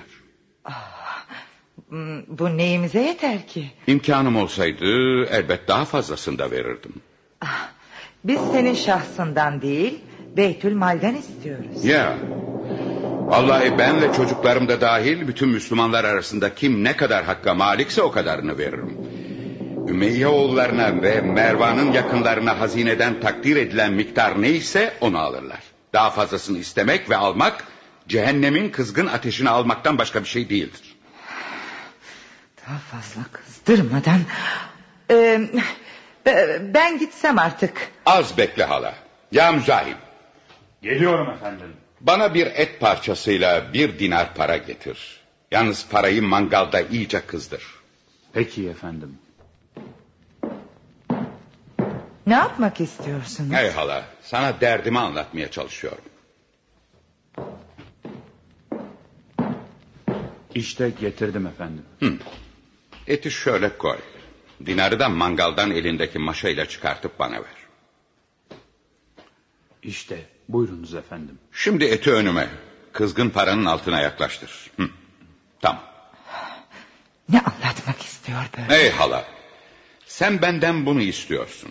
Bu neyimize yeter ki? İmkanım olsaydı elbet daha fazlasını da verirdim. Biz senin şahsından değil, Beytülmal'den istiyoruz. Ya, vallahi ben ve çocuklarım da dahil bütün Müslümanlar arasında kim ne kadar hakka malikse o kadarını veririm. Ümeyye oğullarına ve Mervan'ın yakınlarına hazineden takdir edilen miktar neyse onu alırlar. Daha fazlasını istemek ve almak cehennemin kızgın ateşini almaktan başka bir şey değildir. Daha fazla kızdırmadan... ben gitsem artık. Az bekle hala. Ya müzahim. Geliyorum efendim. Bana bir et parçasıyla 1 dinar para getir. Yalnız parayı mangalda iyice kızdır. Peki efendim. Ne yapmak istiyorsunuz? Hey hala, sana derdimi anlatmaya çalışıyorum. İşte getirdim efendim. Eti şöyle koy. Dinarı da mangaldan elindeki maşayla çıkartıp bana ver. İşte buyurunuz efendim. Şimdi eti önüme, kızgın paranın altına yaklaştır. Tamam. Ne anlatmak istiyor böyle? Ey hala, sen benden bunu istiyorsun.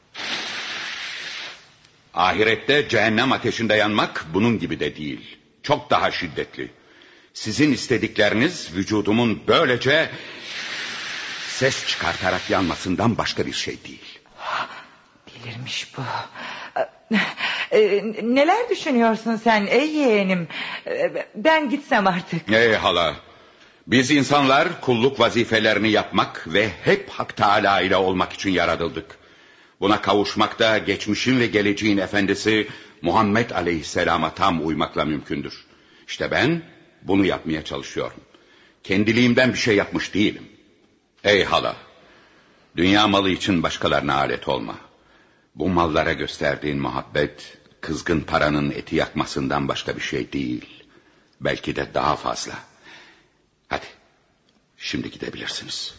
Ahirette cehennem ateşinde yanmak bunun gibi de değil. Çok daha şiddetli. Sizin istedikleriniz vücudumun böylece ses çıkartarak yanmasından başka bir şey değil. Delirmiş bu. Neler düşünüyorsun sen ey yeğenim? Ben gitsem artık. Ey hala. Biz insanlar kulluk vazifelerini yapmak ve hep Hak Teâlâ ile olmak için yaratıldık. Buna kavuşmak da geçmişin ve geleceğin efendisi Muhammed Aleyhisselam'a tam uymakla mümkündür. İşte ben bunu yapmaya çalışıyorum. Kendiliğimden bir şey yapmış değilim. Ey hala, dünya malı için başkalarına alet olma. Bu mallara gösterdiğin muhabbet, kızgın paranın eti yakmasından başka bir şey değil. Belki de daha fazla. Hadi, şimdi gidebilirsiniz.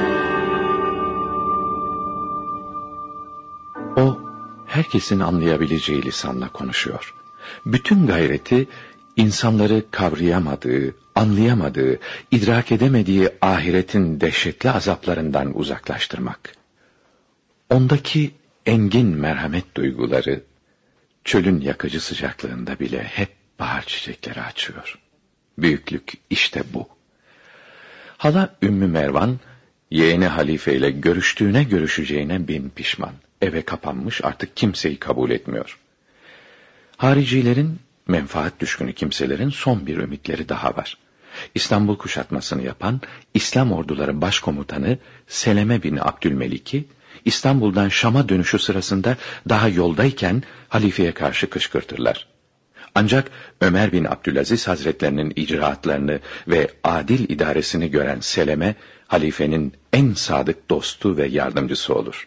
O, herkesin anlayabileceği lisanla konuşuyor. Bütün gayreti, insanları kavrayamadığı, anlayamadığı, idrak edemediği ahiretin dehşetli azaplarından uzaklaştırmak. Ondaki engin merhamet duyguları, çölün yakıcı sıcaklığında bile hep bahar çiçekleri açıyor. Büyüklük işte bu. Hala Ümmü Mervan, yeğeni halife ile görüşeceğine bin pişman. Eve kapanmış, artık kimseyi kabul etmiyor. Haricilerin, menfaat düşkünü kimselerin son bir ümitleri daha var. İstanbul kuşatmasını yapan İslam orduları başkomutanı Seleme bin Abdülmelik'i, İstanbul'dan Şam'a dönüşü sırasında daha yoldayken halifeye karşı kışkırtırlar. Ancak Ömer bin Abdülaziz Hazretlerinin icraatlarını ve adil idaresini gören Seleme, halifenin en sadık dostu ve yardımcısı olur.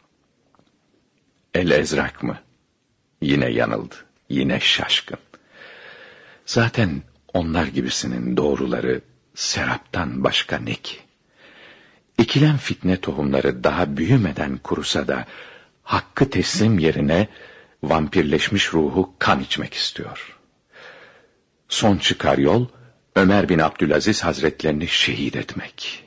El-Ezrak mı? Yine yanıldı, yine şaşkın. Zaten onlar gibisinin doğruları seraptan başka ne ki? Ekilen fitne tohumları daha büyümeden kurusa da, hakkı teslim yerine vampirleşmiş ruhu kan içmek istiyor. Son çıkar yol, Ömer bin Abdülaziz Hazretlerini şehit etmek.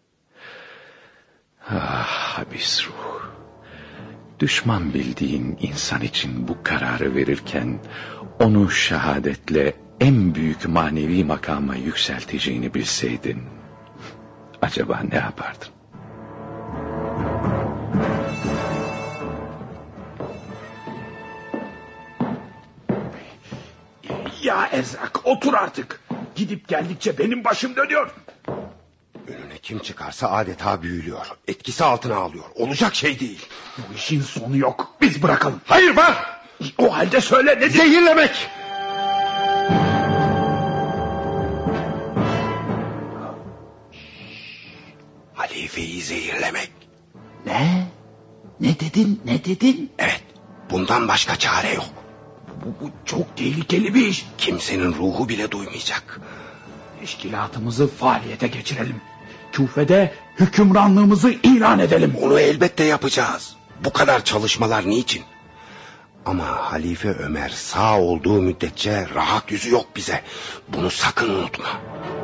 Ah habis ruh! Düşman bildiğin insan için bu kararı verirken, onu şehadetle en büyük manevi makama yükselteceğini bilseydin, acaba ne yapardın? Ya Ezrak, otur artık. Gidip geldikçe benim başım dönüyor. Önüne kim çıkarsa adeta büyülüyor. Etkisi altına alıyor. Olacak şey değil. Bu işin sonu yok. Biz bırakalım. Hayır var. O halde söyle nedir? Zehirlemek. Halifeyi zehirlemek. Ne? Ne dedin? Ne dedin? Evet. Bundan başka çare yok. Bu çok tehlikeli bir iş. Kimsenin ruhu bile duymayacak. Teşkilatımızı faaliyete geçirelim. Küfe'de hükümranlığımızı ilan edelim. Onu elbette yapacağız. Bu kadar çalışmalar niçin? Ama Halife Ömer sağ olduğu müddetçe rahat yüzü yok bize. Bunu sakın unutma.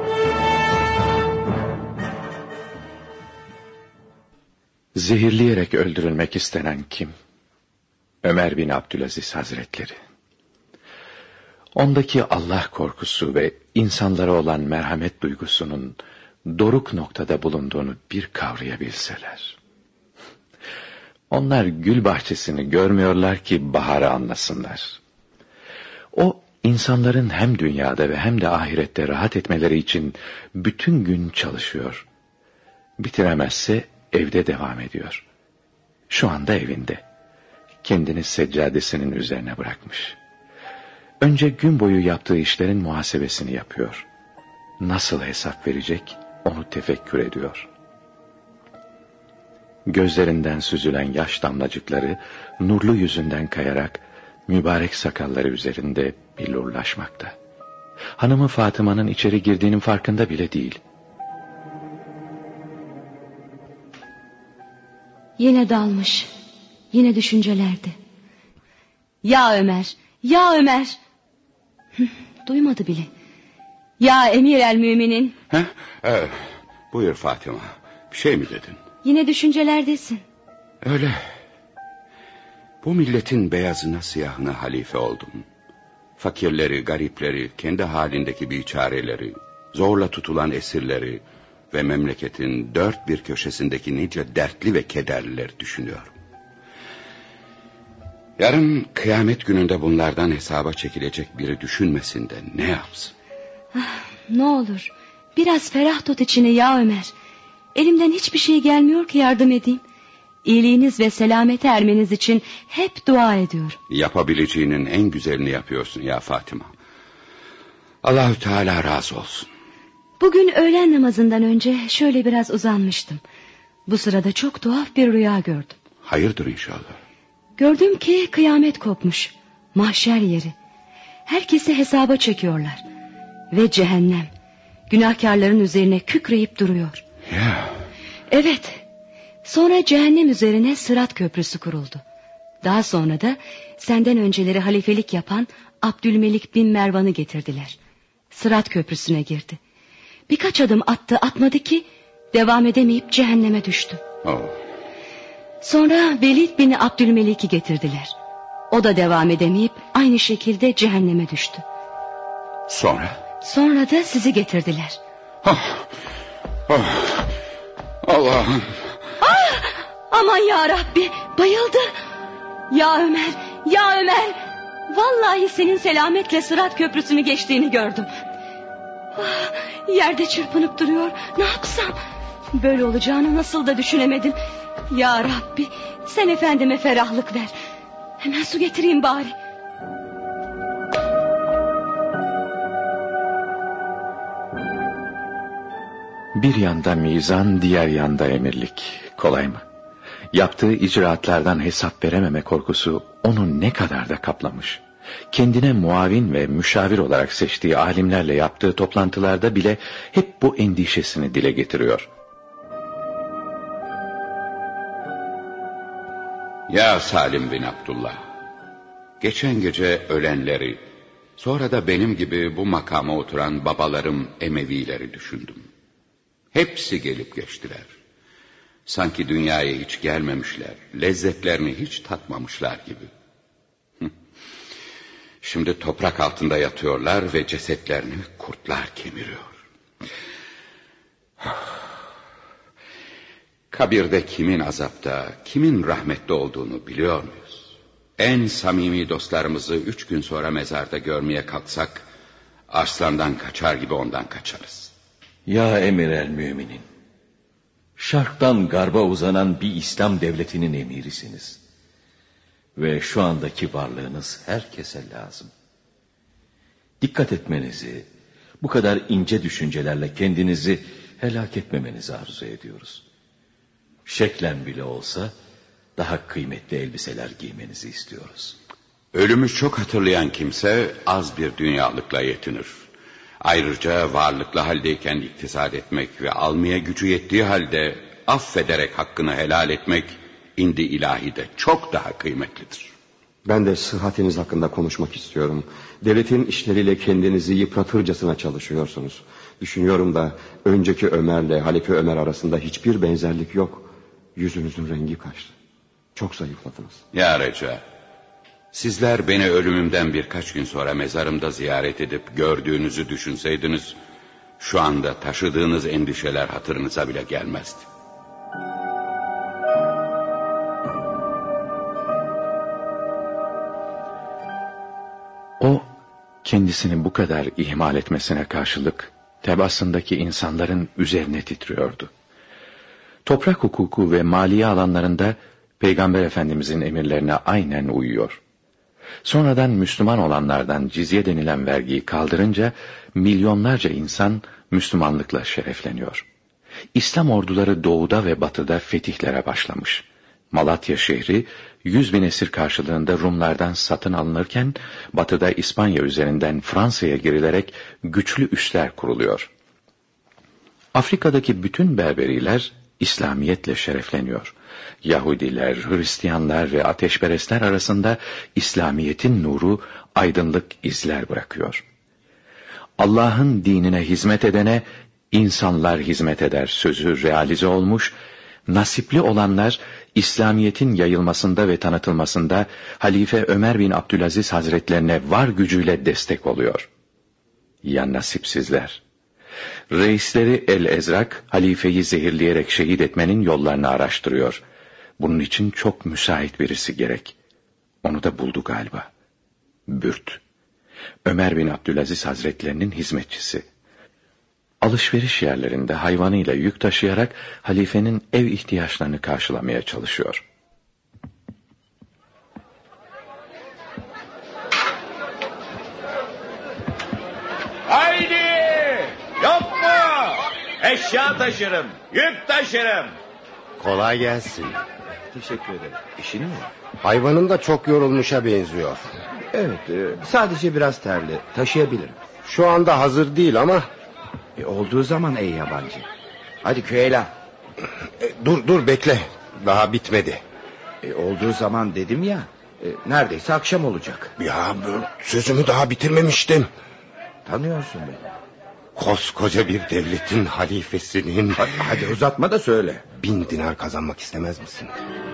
Zehirleyerek öldürülmek istenen kim? Ömer bin Abdülaziz Hazretleri. Ondaki Allah korkusu ve insanlara olan merhamet duygusunun doruk noktada bulunduğunu bir kavrayabilseler. Onlar gül bahçesini görmüyorlar ki baharı anlasınlar. O, insanların hem dünyada ve hem de ahirette rahat etmeleri için bütün gün çalışıyor. Bitiremezse evde devam ediyor. Şu anda evinde. Kendini seccadesinin üzerine bırakmış. Önce gün boyu yaptığı işlerin muhasebesini yapıyor. Nasıl hesap verecek onu tefekkür ediyor. Gözlerinden süzülen yaş damlacıkları nurlu yüzünden kayarak mübarek sakalları üzerinde billurlaşmakta. Hanımı Fatıma'nın içeri girdiğinin farkında bile değil. Yine dalmış. Yine düşüncelerde. Ya Ömer, ya Ömer. Duymadı bile. Ya Emir el Müminin. Buyur Fatıma. Bir şey mi dedin? Yine düşüncelerdesin. Öyle. Bu milletin beyazına siyahına halife oldum. Fakirleri, garipleri, kendi halindeki biçareleri, zorla tutulan esirleri ve memleketin dört bir köşesindeki nice dertli ve kederlileri düşünüyorum. Yarın kıyamet gününde bunlardan hesaba çekilecek biri düşünmesin de ne yapsın? Ne olur biraz ferah tut içini ya Ömer. Elimden hiçbir şey gelmiyor ki yardım edeyim. İyiliğiniz ve selamete ermeniz için hep dua ediyorum. Yapabileceğinin en güzelini yapıyorsun ya Fatıma. Allahü Teala razı olsun. Bugün öğlen namazından önce şöyle biraz uzanmıştım. Bu sırada çok tuhaf bir rüya gördüm. Hayırdır inşallah. Gördüm ki kıyamet kopmuş. Mahşer yeri. Herkesi hesaba çekiyorlar. Ve cehennem günahkarların üzerine kükreyip duruyor. Ya. Evet. Sonra cehennem üzerine Sırat Köprüsü kuruldu. Daha sonra da senden önceleri halifelik yapan Abdülmelik bin Mervan'ı getirdiler. Sırat Köprüsü'ne girdi. Birkaç adım attı atmadı ki devam edemeyip cehenneme düştü. Oh. Sonra Velid bin Abdülmelik'i getirdiler. O da devam edemeyip aynı şekilde cehenneme düştü. Sonra da sizi getirdiler. Allah'ım. Aman ya Rabbi, bayıldı. Ya Ömer. Vallahi senin selametle Sırat Köprüsü'nü geçtiğini gördüm. Yerde çırpınıp duruyor. Ne yapsam? Böyle olacağını nasıl da düşünemedim. Ya Rabbi, sen efendime ferahlık ver. Hemen su getireyim bari. Bir yanda mizan, diğer yanda emirlik. Kolay mı? Yaptığı icraatlardan hesap verememe korkusu onu ne kadar da kaplamış. Kendine muavin ve müşavir olarak seçtiği alimlerle yaptığı toplantılarda bile hep bu endişesini dile getiriyor. Ya Salim bin Abdullah, geçen gece ölenleri, sonra da benim gibi bu makama oturan babalarım Emevileri düşündüm. Hepsi gelip geçtiler. Sanki dünyaya hiç gelmemişler, lezzetlerini hiç tatmamışlar gibi. Şimdi toprak altında yatıyorlar ve cesetlerini kurtlar kemiriyor. Kabirde kimin azapta, kimin rahmette olduğunu biliyor muyuz? En samimi dostlarımızı 3 gün sonra mezarda görmeye kalksak, arslandan kaçar gibi ondan kaçarız. Ya emir el müminin, şarktan garba uzanan bir İslam devletinin emirisiniz. Ve şu andaki varlığınız herkese lazım. Dikkat etmenizi, bu kadar ince düşüncelerle kendinizi helak etmemenizi arzu ediyoruz. Şeklen bile olsa daha kıymetli elbiseler giymenizi istiyoruz. Ölümü çok hatırlayan kimse az bir dünyalıkla yetinir. Ayrıca varlıklı haldeyken iktisat etmek ve almaya gücü yettiği halde affederek hakkını helal etmek indi ilahide çok daha kıymetlidir. Ben de sıhhatiniz hakkında konuşmak istiyorum. Devletin işleriyle kendinizi yıpratırcasına çalışıyorsunuz. Düşünüyorum da önceki Ömer'le Halife Ömer arasında hiçbir benzerlik yok. Yüzünüzün rengi kaçtı. Çok zayıfladınız. Ya Reca, sizler beni ölümümden birkaç gün sonra mezarımda ziyaret edip gördüğünüzü düşünseydiniz, şu anda taşıdığınız endişeler hatırınıza bile gelmezdi. O, kendisini bu kadar ihmal etmesine karşılık tebaasındaki insanların üzerine titriyordu. Toprak hukuku ve maliye alanlarında Peygamber Efendimizin emirlerine aynen uyuyor. Sonradan Müslüman olanlardan cizye denilen vergiyi kaldırınca milyonlarca insan Müslümanlıkla şerefleniyor. İslam orduları doğuda ve batıda fetihlere başlamış. Malatya şehri 100.000 esir karşılığında Rumlardan satın alınırken batıda İspanya üzerinden Fransa'ya girilerek güçlü üsler kuruluyor. Afrika'daki bütün Berberiler İslamiyetle şerefleniyor. Yahudiler, Hristiyanlar ve ateşperestler arasında İslamiyetin nuru aydınlık izler bırakıyor. Allah'ın dinine hizmet edene insanlar hizmet eder sözü realize olmuş, nasipli olanlar İslamiyetin yayılmasında ve tanıtılmasında Halife Ömer bin Abdülaziz Hazretlerine var gücüyle destek oluyor. Ya nasipsizler? Reisleri El-Ezrak, halifeyi zehirleyerek şehit etmenin yollarını araştırıyor. Bunun için çok müsait birisi gerek. Onu da buldu galiba. Bürt. Ömer bin Abdülaziz Hazretlerinin hizmetçisi. Alışveriş yerlerinde hayvanıyla yük taşıyarak halifenin ev ihtiyaçlarını karşılamaya çalışıyor. Haydi! Yok mu? Eşya taşırım, yük taşırım. Kolay gelsin. Teşekkür ederim. İşin mi? Hayvanın da çok yorulmuşa benziyor. Evet, sadece biraz terli. Taşıyabilirim. Şu anda hazır değil ama. Olduğu zaman ey yabancı. Hadi Küheyla. Dur bekle. Daha bitmedi. Olduğu zaman dedim ya. Neredeyse akşam olacak. Ya sözümü daha bitirmemiştim. Tanıyorsun beni. Koskoca bir devletin halifesinin... Hadi uzatma da söyle. 1000 dinar kazanmak istemez misin?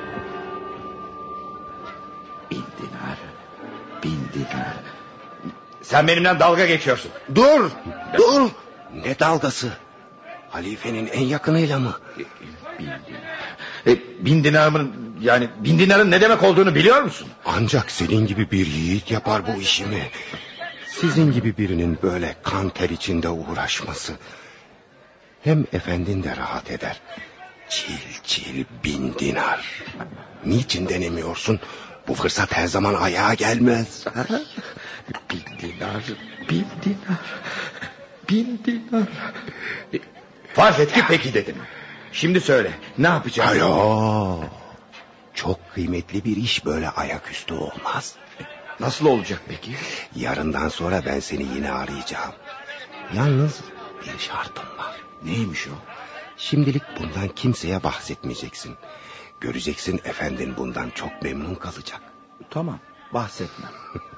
1000 dinar. 1000 dinar. Sen benimle dalga geçiyorsun. Dur. Ne dalgası? Halifenin en yakınıyla mı? 1000 dinar. 1000 dinarın, yani 1000 dinarın ne demek olduğunu biliyor musun? Ancak senin gibi bir yiğit yapar bu işimi. Sizin gibi birinin böyle kan ter içinde uğraşması. Hem efendin de rahat eder. Çil 1000 dinar. Niçin denemiyorsun? Bu fırsat her zaman ayağa gelmez. 1000 dinar. 1000 dinar. 1000 dinar. Farz et ki peki dedim. Şimdi söyle, ne yapacağız? Alo. Çok kıymetli bir iş böyle ayaküstü olmaz. Nasıl olacak peki? Yarından sonra ben seni yine arayacağım. Yalnız bir şartım var. Neymiş o? Şimdilik bundan kimseye bahsetmeyeceksin. Göreceksin efendin bundan çok memnun kalacak. Tamam, bahsetmem.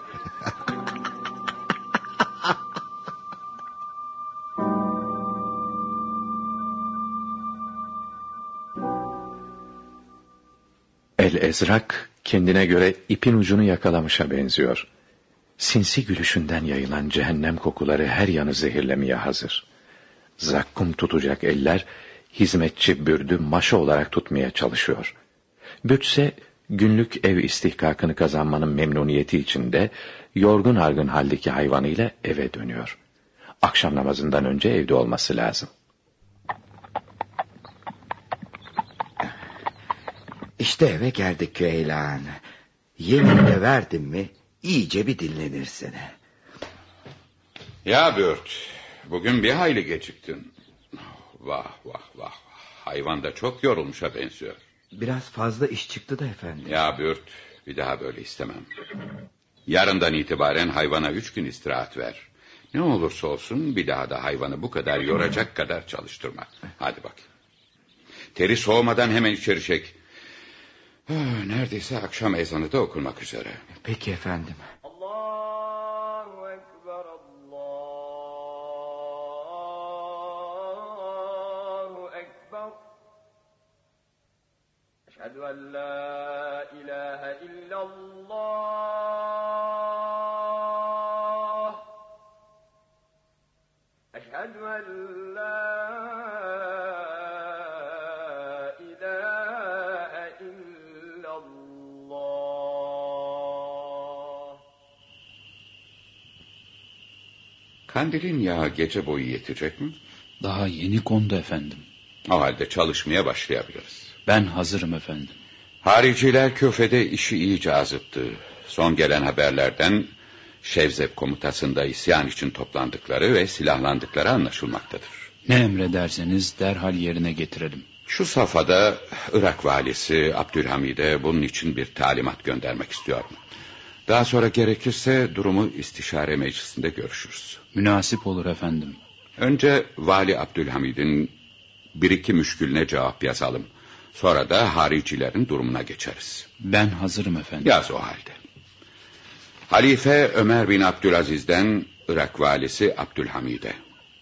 El-Ezrak kendine göre ipin ucunu yakalamışa benziyor. Sinsi gülüşünden yayılan cehennem kokuları her yanı zehirlemeye hazır. Zakkum tutacak eller hizmetçi Bürdü maşa olarak tutmaya çalışıyor. Bürt ise günlük ev istihkakını kazanmanın memnuniyeti içinde yorgun argın haldeki hayvanıyla eve dönüyor. Akşam namazından önce evde olması lazım. İşte eve geldik Küheylan. Yemin de verdim mi iyice bir dinlenirsin. Ya Bürt, bugün bir hayli geciktin. Vah. Hayvan da çok yorulmuşa benziyor. Biraz fazla iş çıktı da efendim. Ya Bürt, bir daha böyle istemem. Yarından itibaren hayvana 3 gün istirahat ver. Ne olursa olsun bir daha da hayvanı bu kadar yoracak kadar çalıştırma. Hadi bakayım. Teri soğumadan hemen içeri çek. Neredeyse akşam ezanı da okunmak üzere. Peki efendim. Allahu Ekber, Allahu Ekber. Eşhedü en la ilahe illallah. Eşhedü en la Kandilin yağı gece boyu yetecek mi? Daha yeni kondu efendim. O halde çalışmaya başlayabiliriz. Ben hazırım efendim. Hariciler Küfe'de işi iyice azıttı. Son gelen haberlerden Şevzep komutasında isyan için toplandıkları ve silahlandıkları anlaşılmaktadır. Ne emrederseniz derhal yerine getirelim. Şu safhada Irak valisi Abdülhamid'e bunun için bir talimat göndermek istiyorum. Daha sonra gerekirse durumu istişare meclisinde görüşürüz. Münasip olur efendim. Önce Vali Abdülhamid'in bir iki müşkülüne cevap yazalım. Sonra da haricilerin durumuna geçeriz. Ben hazırım efendim. Yaz o halde. Halife Ömer bin Abdülaziz'den Irak valisi Abdülhamid'e.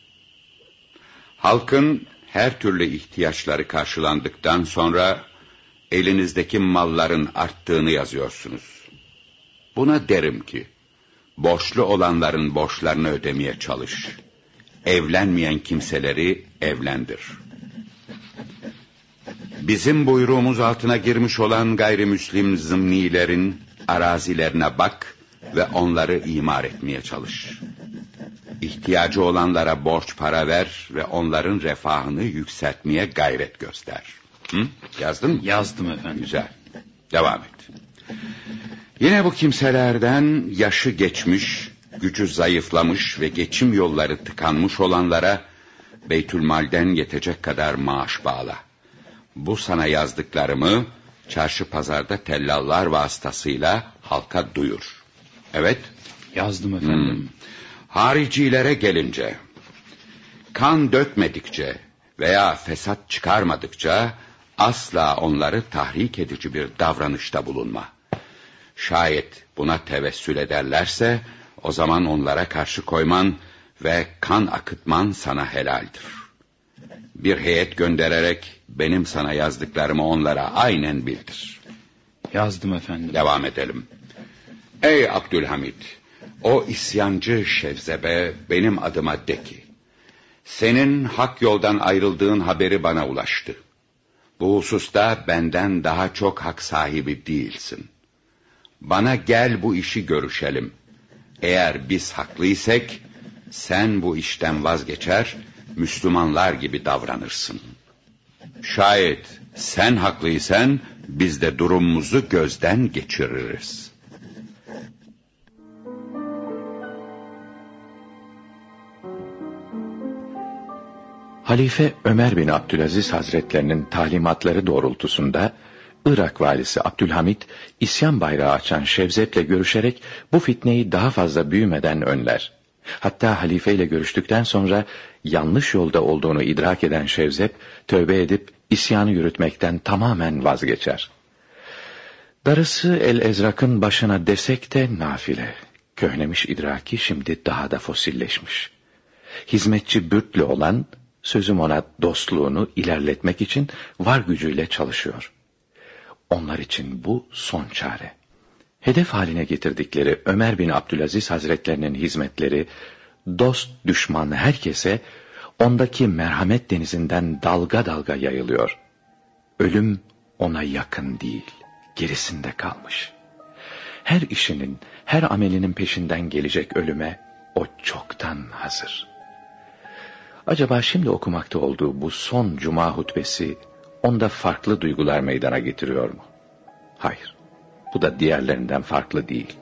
Halkın her türlü ihtiyaçları karşılandıktan sonra elinizdeki malların arttığını yazıyorsunuz. Buna derim ki, borçlu olanların borçlarını ödemeye çalış. Evlenmeyen kimseleri evlendir. Bizim buyruğumuz altına girmiş olan gayrimüslim zımnilerin arazilerine bak ve onları imar etmeye çalış. İhtiyacı olanlara borç para ver ve onların refahını yükseltmeye gayret göster. Hı? Yazdın mı? Yazdım efendim. Güzel. Devam et. Yine bu kimselerden yaşı geçmiş, gücü zayıflamış ve geçim yolları tıkanmış olanlara Beytülmal'den yetecek kadar maaş bağla. Bu sana yazdıklarımı çarşı pazarda tellallar vasıtasıyla halka duyur. Evet. Yazdım efendim. Haricilere gelince, kan dökmedikçe veya fesat çıkarmadıkça asla onları tahrik edici bir davranışta bulunma. Şayet buna tevessül ederlerse o zaman onlara karşı koyman ve kan akıtman sana helaldir. Bir heyet göndererek benim sana yazdıklarımı onlara aynen bildir. Yazdım efendim. Devam edelim. Ey Abdülhamid, o isyancı Şevzebe benim adıma de ki, senin hak yoldan ayrıldığın haberi bana ulaştı. Bu hususta benden daha çok hak sahibi değilsin. Bana gel bu işi görüşelim. Eğer biz haklıysak, sen bu işten vazgeçer, Müslümanlar gibi davranırsın. Şayet sen haklıysan, biz de durumumuzu gözden geçiririz. Halife Ömer bin Abdülaziz Hazretlerinin talimatları doğrultusunda Irak valisi Abdülhamid isyan bayrağı açan Şevzep'le görüşerek bu fitneyi daha fazla büyümeden önler. Hatta halife ile görüştükten sonra yanlış yolda olduğunu idrak eden Şevzep tövbe edip isyanı yürütmekten tamamen vazgeçer. Darısı El-Ezrak'ın başına desek de nafile. Köhnemiş idraki şimdi daha da fosilleşmiş. Hizmetçi Bürt'le olan sözüm ona dostluğunu ilerletmek için var gücüyle çalışıyor. Onlar için bu son çare. Hedef haline getirdikleri Ömer bin Abdülaziz Hazretlerinin hizmetleri, dost düşman herkese ondaki merhamet denizinden dalga dalga yayılıyor. Ölüm ona yakın değil, gerisinde kalmış. Her işinin, her amelinin peşinden gelecek ölüme o çoktan hazır. Acaba şimdi okumakta olduğu bu son cuma hutbesi onda farklı duygular meydana getiriyor mu? Hayır, bu da diğerlerinden farklı değil.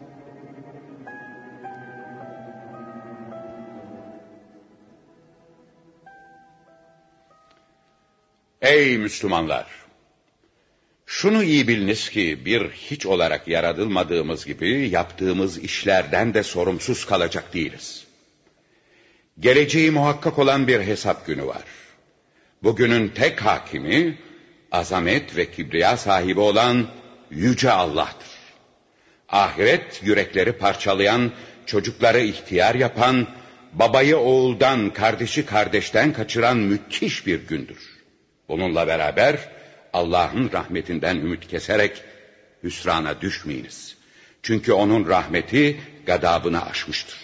Ey Müslümanlar! Şunu iyi biliniz ki bir hiç olarak yaratılmadığımız gibi yaptığımız işlerden de sorumsuz kalacak değiliz. Geleceği muhakkak olan bir hesap günü var. Bugünün tek hakimi, azamet ve kibriya sahibi olan Yüce Allah'tır. Ahiret yürekleri parçalayan, çocukları ihtiyar yapan, babayı oğuldan, kardeşi kardeşten kaçıran müthiş bir gündür. Bununla beraber Allah'ın rahmetinden ümit keserek hüsrana düşmeyiniz. Çünkü onun rahmeti gadabını aşmıştır.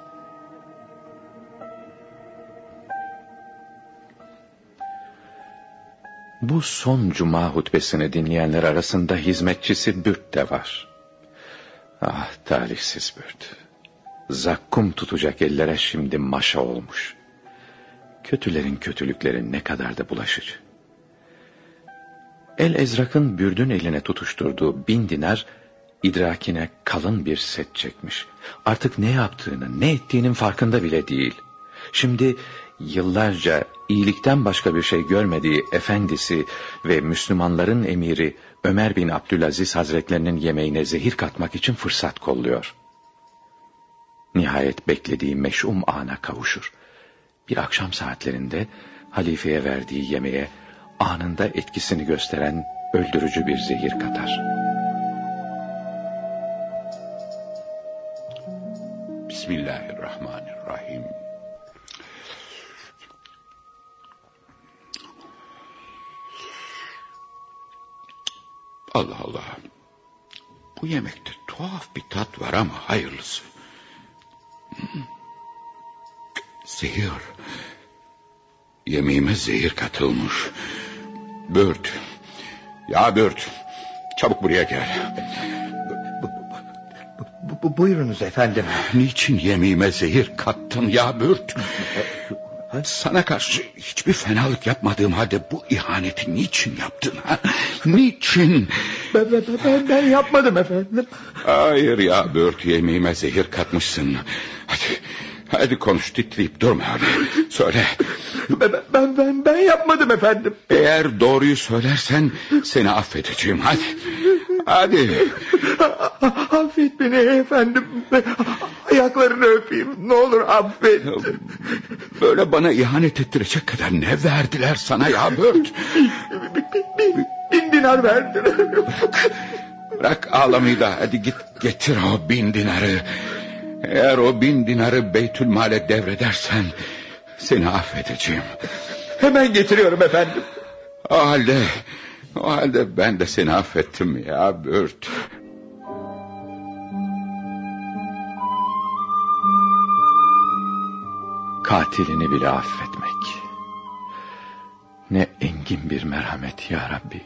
Bu son cuma hutbesini dinleyenler arasında hizmetçisi Bürt de var. Ah talihsiz Bürt. Zakkum tutacak ellere şimdi maşa olmuş. Kötülerin kötülükleri ne kadar da bulaşıcı. El-Ezrak'ın Bürdün eline tutuşturduğu 1000 dinar, idrakine kalın bir set çekmiş. Artık ne yaptığını, ne ettiğinin farkında bile değil. Şimdi yıllarca iyilikten başka bir şey görmediği efendisi ve Müslümanların emiri Ömer bin Abdülaziz Hazretlerinin yemeğine zehir katmak için fırsat kolluyor. Nihayet beklediği meş'um ana kavuşur. Bir akşam saatlerinde halifeye verdiği yemeğe anında etkisini gösteren öldürücü bir zehir katar. Bismillahirrahmanirrahim. Allah Allah. Bu yemekte tuhaf bir tat var ama hayırlısı. Zehir. Yemeğime zehir katılmış. Bürt. Ya Bürt. Çabuk buraya gel. Buyurunuz efendim. Niçin yemeğime zehir kattın ya Bürt? Sana karşı hiçbir fenalık yapmadığım halde bu ihaneti niçin yaptın? Ha? Niçin? Ben yapmadım efendim. Hayır ya Bürt, yemeğime zehir katmışsın. Hadi konuş, titreyip durma hadi. Söyle. Ben yapmadım efendim. Eğer doğruyu söylersen seni affedeceğim, hadi. Hadi. Affet beni efendim. Ayaklarını öpeyim. Ne olur affet. Böyle bana ihanet ettirecek kadar ne verdiler sana ya Bürt? 1000 dinar verdiler. Bırak ağlamayı da hadi git getir o 1000 dinarı. Eğer o 1000 dinarı Beytülmal'e devredersen seni affedeceğim. Hemen getiriyorum efendim. O halde ben de seni affettim ya Bürt. Katilini bile affetmek. Ne engin bir merhamet ya Rabbi.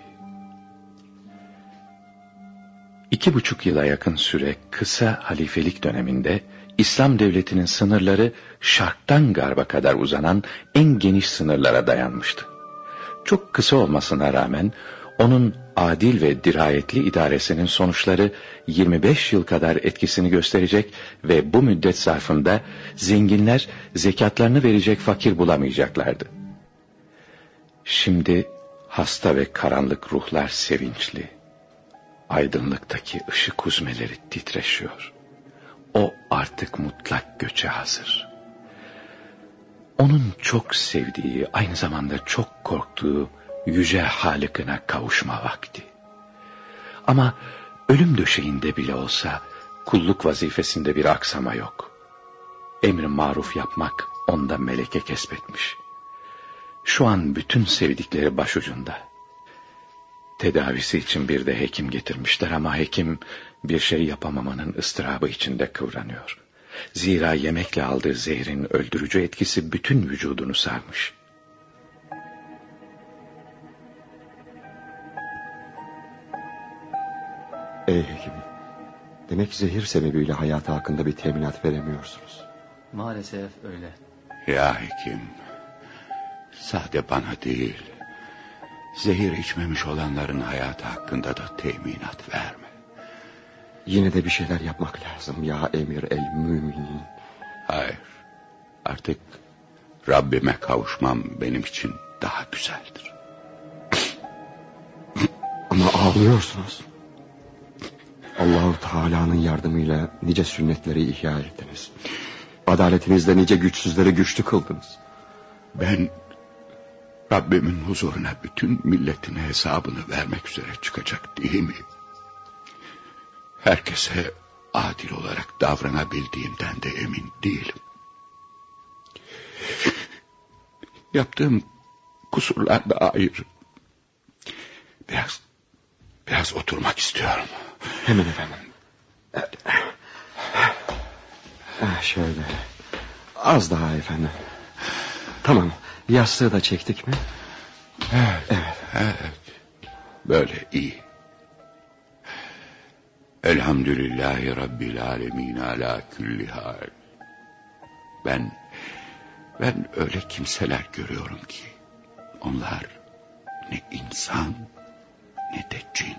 2,5 yıla yakın süre kısa halifelik döneminde İslam devletinin sınırları şarktan garba kadar uzanan en geniş sınırlara dayanmıştı. Çok kısa olmasına rağmen onun adil ve dirayetli idaresinin sonuçları 25 yıl kadar etkisini gösterecek ve bu müddet zarfında zenginler zekatlarını verecek fakir bulamayacaklardı. Şimdi hasta ve karanlık ruhlar sevinçli. Aydınlıktaki ışık huzmeleri titreşiyor. O artık mutlak göçe hazır. Onun çok sevdiği, aynı zamanda çok korktuğu yüce Halık'ına kavuşma vakti. Ama ölüm döşeğinde bile olsa kulluk vazifesinde bir aksama yok. Emr-i maruf yapmak onda meleke kesbetmiş. Şu an bütün sevdikleri başucunda. Tedavisi için bir de hekim getirmişler ama hekim bir şey yapamamanın ıstırabı içinde kıvranıyor. Zira yemekle aldığı zehrin öldürücü etkisi bütün vücudunu sarmış. Ey hekim, demek zehir sebebiyle hayatı hakkında bir teminat veremiyorsunuz. Maalesef öyle. Ya hekim, sade bana değil, zehir içmemiş olanların hayatı hakkında da teminat verme. Yine de bir şeyler yapmak lazım ya emir el müminin. Hayır, artık Rabbime kavuşmam benim için daha güzeldir. Ama ağlıyorsunuz. Allah-u Teala'nın yardımıyla nice sünnetleri ihya ettiniz. Adaletinizle nice güçsüzleri güçlü kıldınız. Ben Rabbimin huzuruna bütün milletine hesabını vermek üzere çıkacak değil mi? Herkese adil olarak davranabildiğimden de emin değilim. Yaptığım kusurlar da ayrı. Biraz oturmak istiyorum. Hemen efendim. Şöyle. Az daha efendim. Tamam. Yastığı da çektik mi? Evet. Böyle iyi. Elhamdülillahi Rabbil alemin ala külli hal. Ben öyle kimseler görüyorum ki onlar ne insan ne de cin.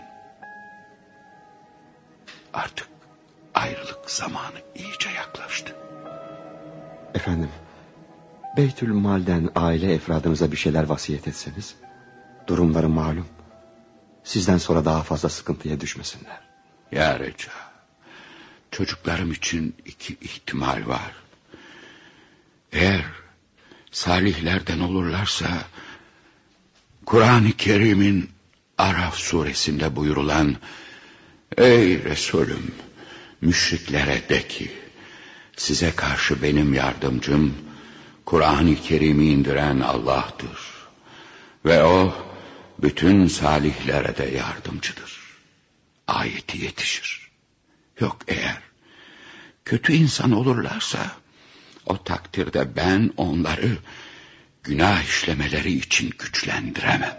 Artık ayrılık zamanı iyice yaklaştı. Efendim, Beytülmal'den aile efradınıza bir şeyler vasiyet etseniz, durumları malum. Sizden sonra daha fazla sıkıntıya düşmesinler. Ya Reca, çocuklarım için 2 ihtimal var. Eğer salihlerden olurlarsa, Kur'an-ı Kerim'in Araf suresinde buyurulan, ey Resulüm, müşriklere de ki, size karşı benim yardımcım, Kur'an-ı Kerim'i indiren Allah'tır. Ve o, bütün salihlere de yardımcıdır. Ayeti yetişir. Yok eğer kötü insan olurlarsa, o takdirde ben onları günah işlemeleri için güçlendiremem.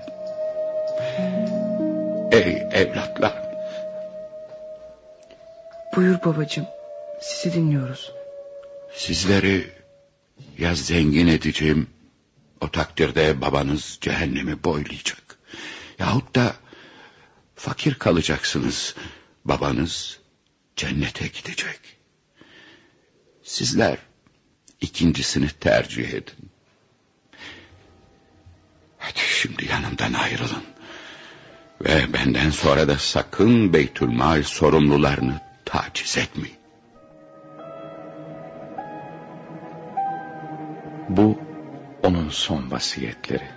Ey evlatlar! Buyur babacığım. Sizi dinliyoruz. Sizleri ya zengin edeceğim, o takdirde babanız cehennemi boylayacak. Yahut da fakir kalacaksınız, babanız cennete gidecek. Sizler ikincisini tercih edin. Hadi şimdi yanımdan ayrılın. Ve benden sonra da sakın Beytülmal sorumlularını taciz etmeyin. Bu onun son vasiyetleri.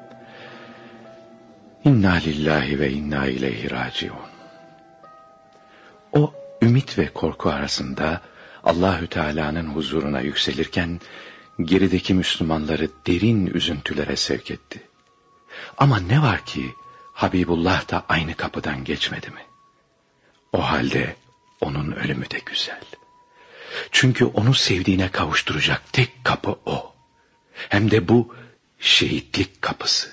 İnna lillahi ve inna ileyhi raciun. O ümit ve korku arasında Allahü Teala'nın huzuruna yükselirken gerideki Müslümanları derin üzüntülere sevk etti. Ama ne var ki Habibullah da aynı kapıdan geçmedi mi? O halde onun ölümü de güzel. Çünkü onu sevdiğine kavuşturacak tek kapı o. Hem de bu şehitlik kapısı.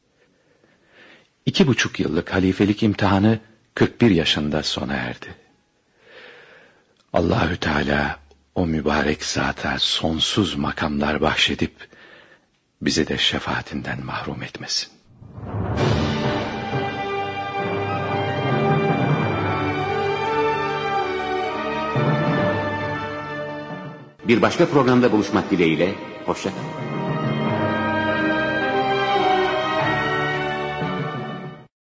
2,5 yıllık halifelik imtihanı 41 yaşında sona erdi. Allahü Teala o mübarek zata sonsuz makamlar bahşedip bizi de şefaatinden mahrum etmesin. Bir başka programda buluşmak dileğiyle, hoşça kalın.